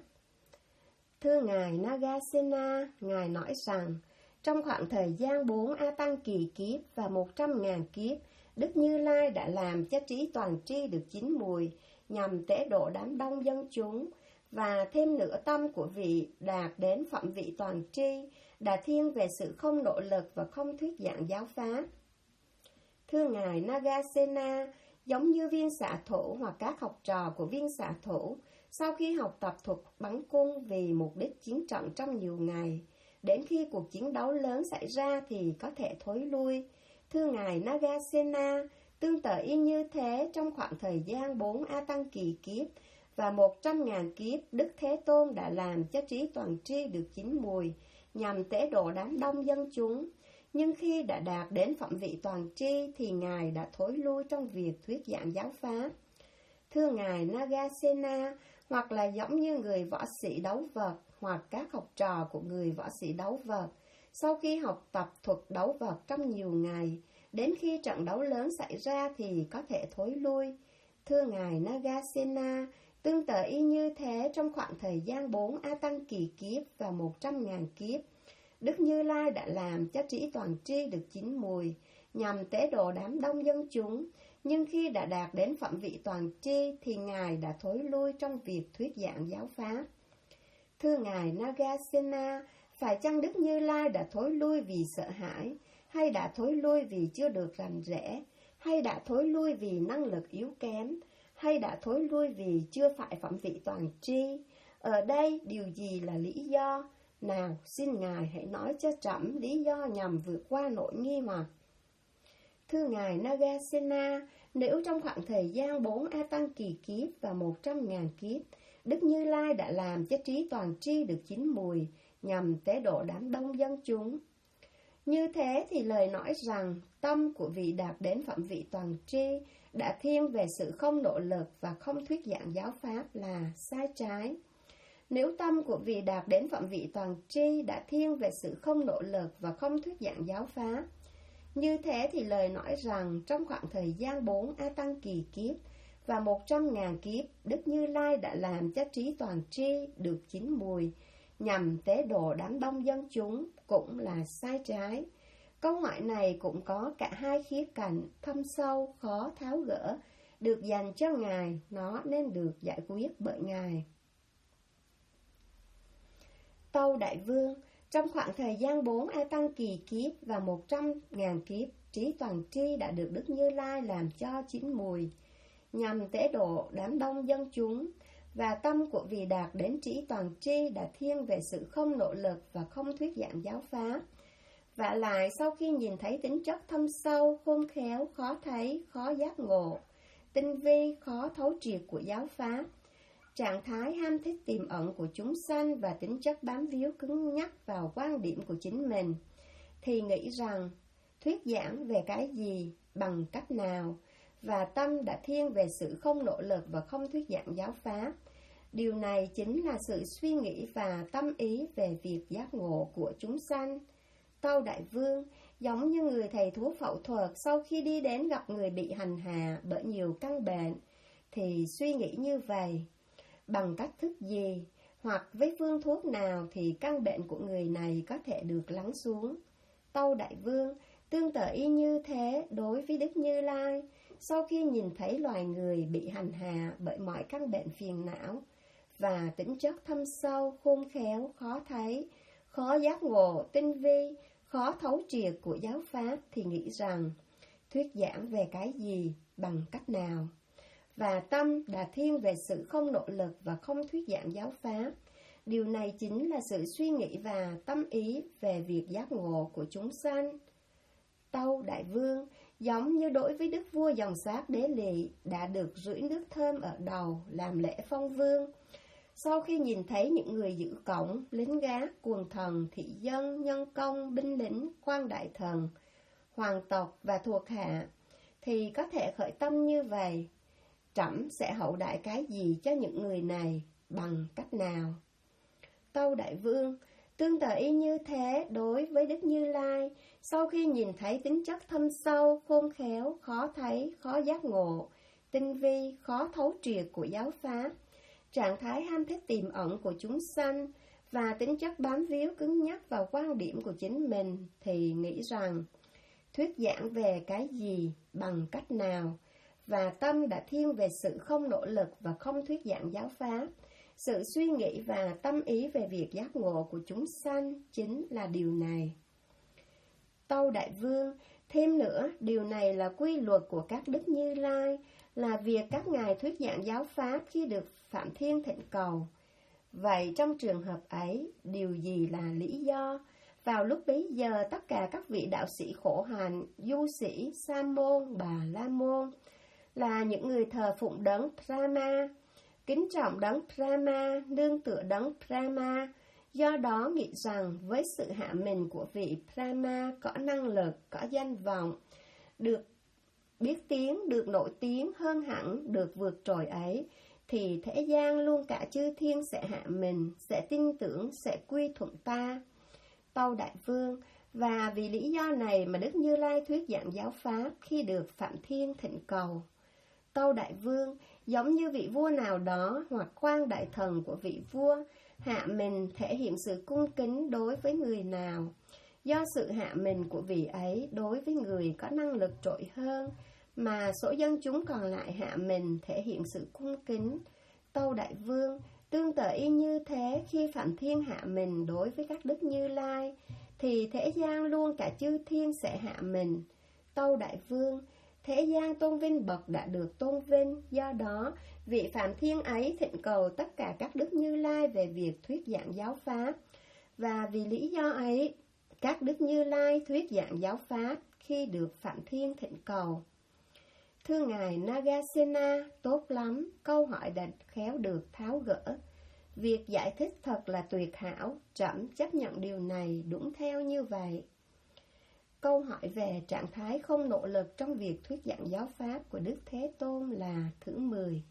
Speaker 1: Thưa Ngài Nagasena, Ngài nói rằng, trong khoảng thời gian 4 A Tăng kỳ kiếp và 100.000 kiếp, Đức Như Lai đã làm cho trí toàn tri được chín mùi, nhằm tế độ đám đông dân chúng, và thêm nữa tâm của vị đạt đến phẩm vị toàn tri, đã thiên về sự không nỗ lực và không thuyết giảng giáo pháp. Thưa Ngài Nagasena, giống như viên xạ thủ hoặc các học trò của viên xạ thủ, sau khi học tập thuật bắn cung vì mục đích chiến trận trong nhiều ngày, đến khi cuộc chiến đấu lớn xảy ra thì có thể thối lui. Thưa Ngài Nagasena, tương tự y như thế, trong khoảng thời gian 4 A Tăng kỳ kiếp và 100.000 kiếp, Đức Thế Tôn đã làm cho trí toàn tri được chín mùi, nhằm tế độ đám đông dân chúng. Nhưng khi đã đạt đến phẩm vị toàn tri thì Ngài đã thối lui trong việc thuyết giảng giáo pháp. Thưa Ngài Nagasena, hoặc là giống như người võ sĩ đấu vật hoặc các học trò của người võ sĩ đấu vật, sau khi học tập thuật đấu vật trong nhiều ngày, đến khi trận đấu lớn xảy ra thì có thể thối lui. Thưa Ngài Nagasena, tương tự y như thế, trong khoảng thời gian 4 A Tăng kỳ kiếp và 100.000 kiếp, Đức Như Lai đã làm cho trí toàn tri được chín mùi, nhằm tế độ đám đông dân chúng. Nhưng khi đã đạt đến phẩm vị toàn tri thì Ngài đã thối lui trong việc thuyết giảng giáo pháp. Thưa Ngài Nagasena, phải chăng Đức Như Lai đã thối lui vì sợ hãi, hay đã thối lui vì chưa được rành rẽ, hay đã thối lui vì năng lực yếu kém, hay đã thối lui vì chưa phải phẩm vị toàn tri? Ở đây điều gì là lý do? Nào, xin Ngài hãy nói cho trẫm lý do nhằm vượt qua nỗi nghi hoặc. Thưa Ngài Nagasena, nếu trong khoảng thời gian 4 A Tăng kỳ kiếp và 100.000 kiếp, Đức Như Lai đã làm cho trí toàn tri được chín mùi, nhằm tế độ đám đông dân chúng. Như thế thì lời nói rằng tâm của vị đạt đến phẩm vị toàn tri đã thiên về sự không nỗ lực và không thuyết giảng giáo pháp là sai trái. Nếu tâm của vị đạt đến phẩm vị toàn tri đã thiên về sự không nỗ lực và không thuyết giảng giáo pháp, như thế thì lời nói rằng trong khoảng thời gian 4 A Tăng kỳ kiếp và 100.000 kiếp, Đức Như Lai đã làm cho trí toàn tri được chín mùi, nhằm tế độ đám đông dân chúng, cũng là sai trái. Câu hỏi này cũng có cả hai khía cạnh thâm sâu, khó tháo gỡ, được dành cho Ngài, nó nên được giải quyết bởi Ngài. Tâu Đại Vương, trong khoảng thời gian 4 A Tăng kỳ kiếp và 100.000 kiếp, trí toàn tri đã được Đức Như Lai làm cho chín mùi, nhằm tế độ đám đông dân chúng. và tâm của vị đạt đến trí toàn tri đã thiên về sự không nỗ lực và không thuyết giảng giáo pháp. Vả lại, sau khi nhìn thấy tính chất thâm sâu, khôn khéo, khó thấy, khó giác ngộ, tinh vi, khó thấu triệt của giáo pháp, trạng thái ham thích tiềm ẩn của chúng sanh và tính chất bám víu cứng nhắc vào quan điểm của chính mình, thì nghĩ rằng thuyết giảng về cái gì, bằng cách nào, và tâm đã thiên về sự không nỗ lực và không thuyết giảng giáo pháp. Điều này chính là sự suy nghĩ và tâm ý về việc giác ngộ của chúng sanh. Tâu Đại Vương, giống như người thầy thuốc phẫu thuật sau khi đi đến gặp người bị hành hạ bởi nhiều căn bệnh, thì suy nghĩ như vậy: bằng cách thức gì, hoặc với phương thuốc nào thì căn bệnh của người này có thể được lắng xuống. Tâu Đại Vương, tương tự y như thế đối với Đức Như Lai, sau khi nhìn thấy loài người bị hành hạ bởi mọi căn bệnh phiền não và tính chất thâm sâu, khôn khéo, khó thấy, khó giác ngộ, tinh vi, khó thấu triệt của giáo pháp, thì nghĩ rằng thuyết giảng về cái gì, bằng cách nào, và tâm đã thiên về sự không nỗ lực và không thuyết giảng giáo pháp. Điều này chính là sự suy nghĩ và tâm ý về việc giác ngộ của chúng sanh. Tâu Đại Vương, giống như đối với đức vua dòng Sáp Đế Lị đã được rưỡi nước thơm ở đầu làm lễ phong vương, sau khi nhìn thấy những người giữ cổng, lính gác, quần thần, thị dân, nhân công, binh lính, quan đại thần, hoàng tộc và thuộc hạ, thì có thể khởi tâm như vậy: trẫm sẽ hậu đãi cái gì cho những người này, bằng cách nào? Tâu Đại Vương, tương tự y như thế đối với Đức Như Lai, sau khi nhìn thấy tính chất thâm sâu, khôn khéo, khó thấy, khó giác ngộ, tinh vi, khó thấu triệt của giáo pháp, trạng thái ham thích tiềm ẩn của chúng sanh và tính chất bám víu cứng nhắc vào quan điểm của chính mình, thì nghĩ rằng thuyết giảng về cái gì, bằng cách nào, và tâm đã thiên về sự không nỗ lực và không thuyết giảng giáo pháp. Sự suy nghĩ và tâm ý về việc giác ngộ của chúng sanh chính là điều này. Tâu Đại Vương, thêm nữa, điều này là quy luật của các Đức Như Lai, là việc các ngài thuyết giảng giáo pháp khi được Phạm Thiên thỉnh cầu. Vậy trong trường hợp ấy, điều gì là lý do? Vào lúc bấy giờ, tất cả các vị đạo sĩ khổ hạnh, du sĩ, sa môn, bà la môn, là những người thờ phụng đấng Brahma, kính trọng đấng Brahma, nương tựa đấng Brahma, do đó nghĩ rằng với sự hạ mình của vị Brahma có năng lực, có danh vọng, được biết tiếng, được nổi tiếng hơn hẳn, được vượt trội ấy, thì thế gian luôn cả chư thiên sẽ hạ mình, sẽ tin tưởng, sẽ quy thuận ta. Tâu Đại Vương, và vì lý do này mà Đức Như Lai thuyết giảng giáo pháp khi được Phạm Thiên thỉnh cầu. Tâu Đại Vương, giống như vị vua nào đó hoặc quan đại thần của vị vua hạ mình thể hiện sự cung kính đối với người nào, do sự hạ mình của vị ấy đối với người có năng lực trội hơn, mà số dân chúng còn lại hạ mình thể hiện sự cung kính. Tâu Đại Vương, tương tự y như thế, khi Phạm Thiên hạ mình đối với các Đức Như Lai, thì thế gian luôn cả chư thiên sẽ hạ mình. Tâu Đại Vương, thế gian tôn vinh bậc đã được tôn vinh, do đó vị Phạm Thiên ấy thỉnh cầu tất cả các Đức Như Lai về việc thuyết giảng giáo pháp, và vì lý do ấy, các Đức Như Lai thuyết giảng giáo pháp khi được Phạm Thiên thỉnh cầu. Thưa Ngài Nagasena, tốt lắm, câu hỏi đã khéo được tháo gỡ. Việc giải thích thật là tuyệt hảo, trẫm chấp nhận điều này đúng theo như vậy. Câu hỏi về trạng thái không nỗ lực trong việc thuyết giảng giáo pháp của Đức Thế Tôn là thứ 10.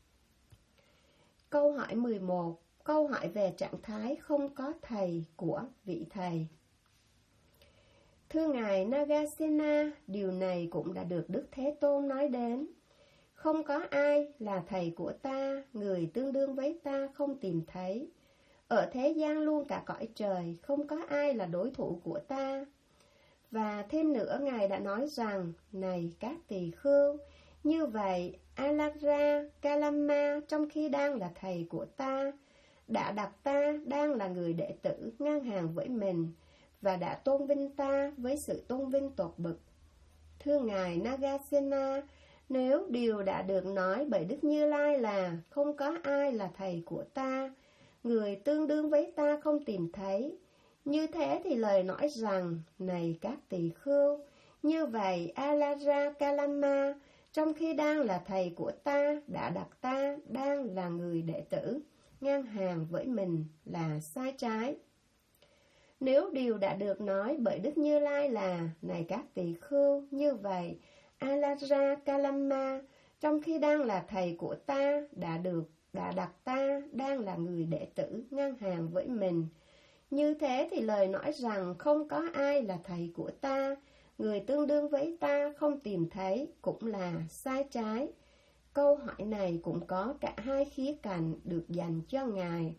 Speaker 1: Câu hỏi 11. Câu hỏi về trạng thái không có thầy của vị thầy. Thưa Ngài Nagasena, điều này cũng đã được Đức Thế Tôn nói đến. Không có ai là thầy của ta, người tương đương với ta không tìm thấy. Ở thế gian luôn cả cõi trời, không có ai là đối thủ của ta. Và thêm nữa, Ngài đã nói rằng, này các tỳ khưu, như vậy, Alara, Kalama trong khi đang là thầy của ta, đã đặt ta đang là người đệ tử ngang hàng với mình, và đã tôn vinh ta với sự tôn vinh tột bực. Thưa Ngài Nagasena, Nếu điều đã được nói bởi Đức Như Lai là không có ai là thầy của ta, người tương đương với ta không tìm thấy, như thế thì lời nói rằng, này các tỳ khưu, như vậy Alara Kalama, trong khi đang là thầy của ta, đã đặt ta đang là người đệ tử, ngang hàng với mình là sai trái. Nếu điều đã được nói bởi Đức Như Lai là, này các tỳ khưu, như vậy Alara Kalama, trong khi đang là thầy của ta, đã đặt ta đang là người đệ tử, ngang hàng với mình. Như thế thì lời nói rằng không có ai là thầy của ta, người tương đương với ta không tìm thấy, cũng là sai trái. Câu hỏi này cũng có cả hai khía cạnh được dành cho Ngài.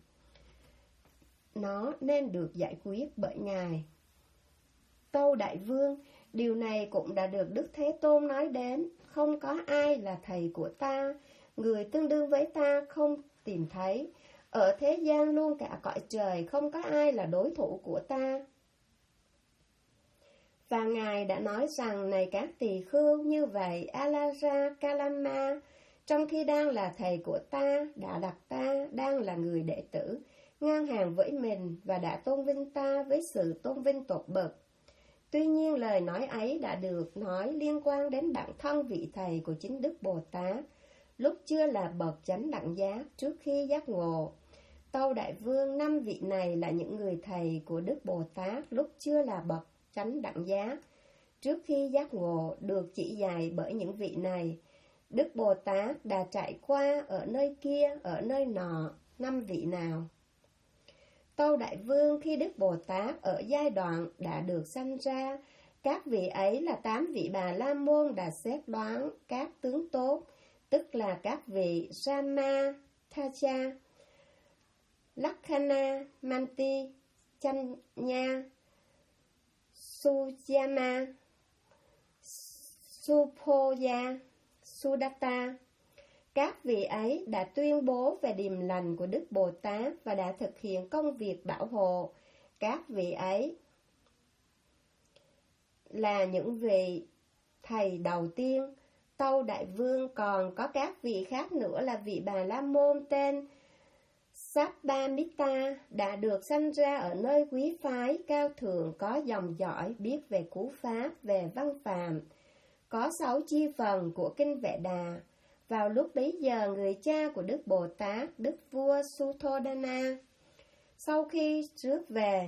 Speaker 1: Nó nên được giải quyết bởi Ngài. Tâu Đại Vương, điều này cũng đã được Đức Thế Tôn nói đến, không có ai là thầy của ta, người tương đương với ta không tìm thấy. Ở thế gian luôn cả cõi trời, không có ai là đối thủ của ta. Và Ngài đã nói rằng, này các tỳ khưu, như vậy Alara Kalama, trong khi đang là thầy của ta, đã đặt ta đang là người đệ tử, ngang hàng với mình và đã tôn vinh ta với sự tôn vinh tột bậc. Tuy nhiên lời nói ấy đã được nói liên quan đến bản thân vị thầy của chính Đức Bồ Tát, lúc chưa là bậc chánh đẳng giác, trước khi giác ngộ. Tâu Đại Vương, 5 vị này là những người thầy của Đức Bồ Tát lúc chưa là bậc chánh đẳng giác, trước khi giác ngộ, được chỉ dạy bởi những vị này. Đức Bồ Tát đã trải qua ở nơi kia, ở nơi nọ, 5 vị nào? Tâu Đại Vương, khi Đức Bồ Tát ở giai đoạn đã được sanh ra, các vị ấy là 8 vị Bà La Môn đã xét đoán các tướng tốt, tức là các vị Rama, Thacha, Lakkhana, Manti, Chanya, Sujama, Suphoya, Sudatta. Các vị ấy đã tuyên bố về điềm lành của Đức Bồ Tát và đã thực hiện công việc bảo hộ. Các vị ấy là những vị thầy đầu tiên. Tâu Đại Vương, còn có các vị khác nữa là vị Bà La Môn tên Sabbamita đã được sanh ra ở nơi quý phái cao thượng, có dòng dõi biết về cú pháp, về văn phạm, có 6 chi phần của kinh Vệ Đà. Vào lúc bấy giờ, người cha của Đức Bồ Tát, Đức vua Sutthodana, sau khi rước về,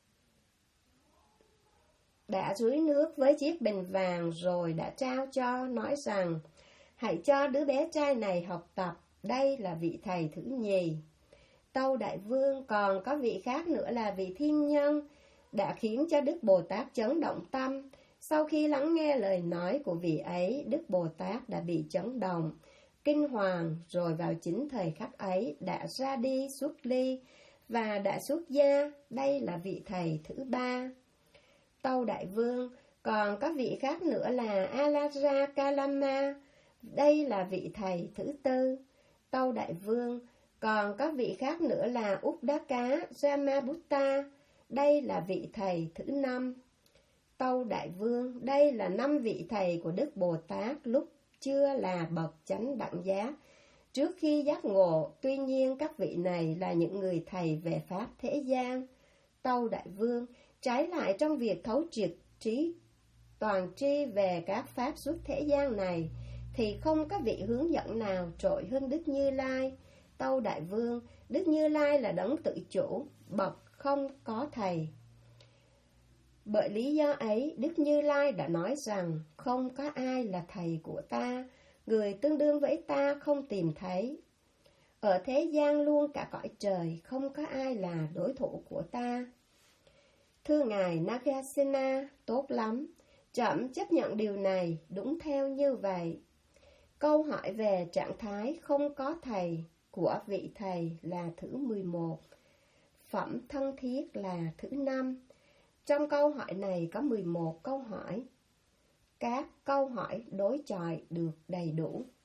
Speaker 1: đã rưới nước với chiếc bình vàng rồi đã trao cho, nói rằng, hãy cho đứa bé trai này học tập, đây là vị thầy thứ nhì. Tâu Đại Vương, còn có vị khác nữa là vị Thiên Nhân, đã khiến cho Đức Bồ Tát chấn động tâm. Sau khi lắng nghe lời nói của vị ấy, Đức Bồ Tát đã bị chấn động, kinh hoàng, rồi vào chính thời khắc ấy đã ra đi xuất ly và đã xuất gia, đây là vị thầy thứ ba. Tâu Đại Vương, còn có vị khác nữa là Alara Kalama, đây là vị thầy thứ tư. Tâu Đại Vương, còn có vị khác nữa là Uddaka Ramabutta, đây là vị thầy thứ năm. Tâu Đại Vương, đây là 5 vị thầy của Đức Bồ Tát lúc chưa là bậc chánh đẳng giác, trước khi giác ngộ. Tuy nhiên các vị này là những người thầy về pháp thế gian. Tâu Đại Vương, trái lại trong việc thấu triệt trí toàn tri về các pháp xuất thế gian này, thì không có vị hướng dẫn nào trội hơn Đức Như Lai. Tâu Đại Vương, Đức Như Lai là đấng tự chủ, bậc không có thầy. Bởi lý do ấy, Đức Như Lai đã nói rằng, không có ai là thầy của ta, người tương đương với ta không tìm thấy. Ở thế gian luôn cả cõi trời, không có ai là đối thủ của ta. Thưa Ngài Nagasena, tốt lắm, trẫm chấp nhận điều này, đúng theo như vậy. Câu hỏi về trạng thái không có thầy của vị thầy là thứ 11, phẩm thân thiết là thứ 5. Trong câu hỏi này có 11 câu hỏi. Các câu hỏi đối chọi được đầy đủ.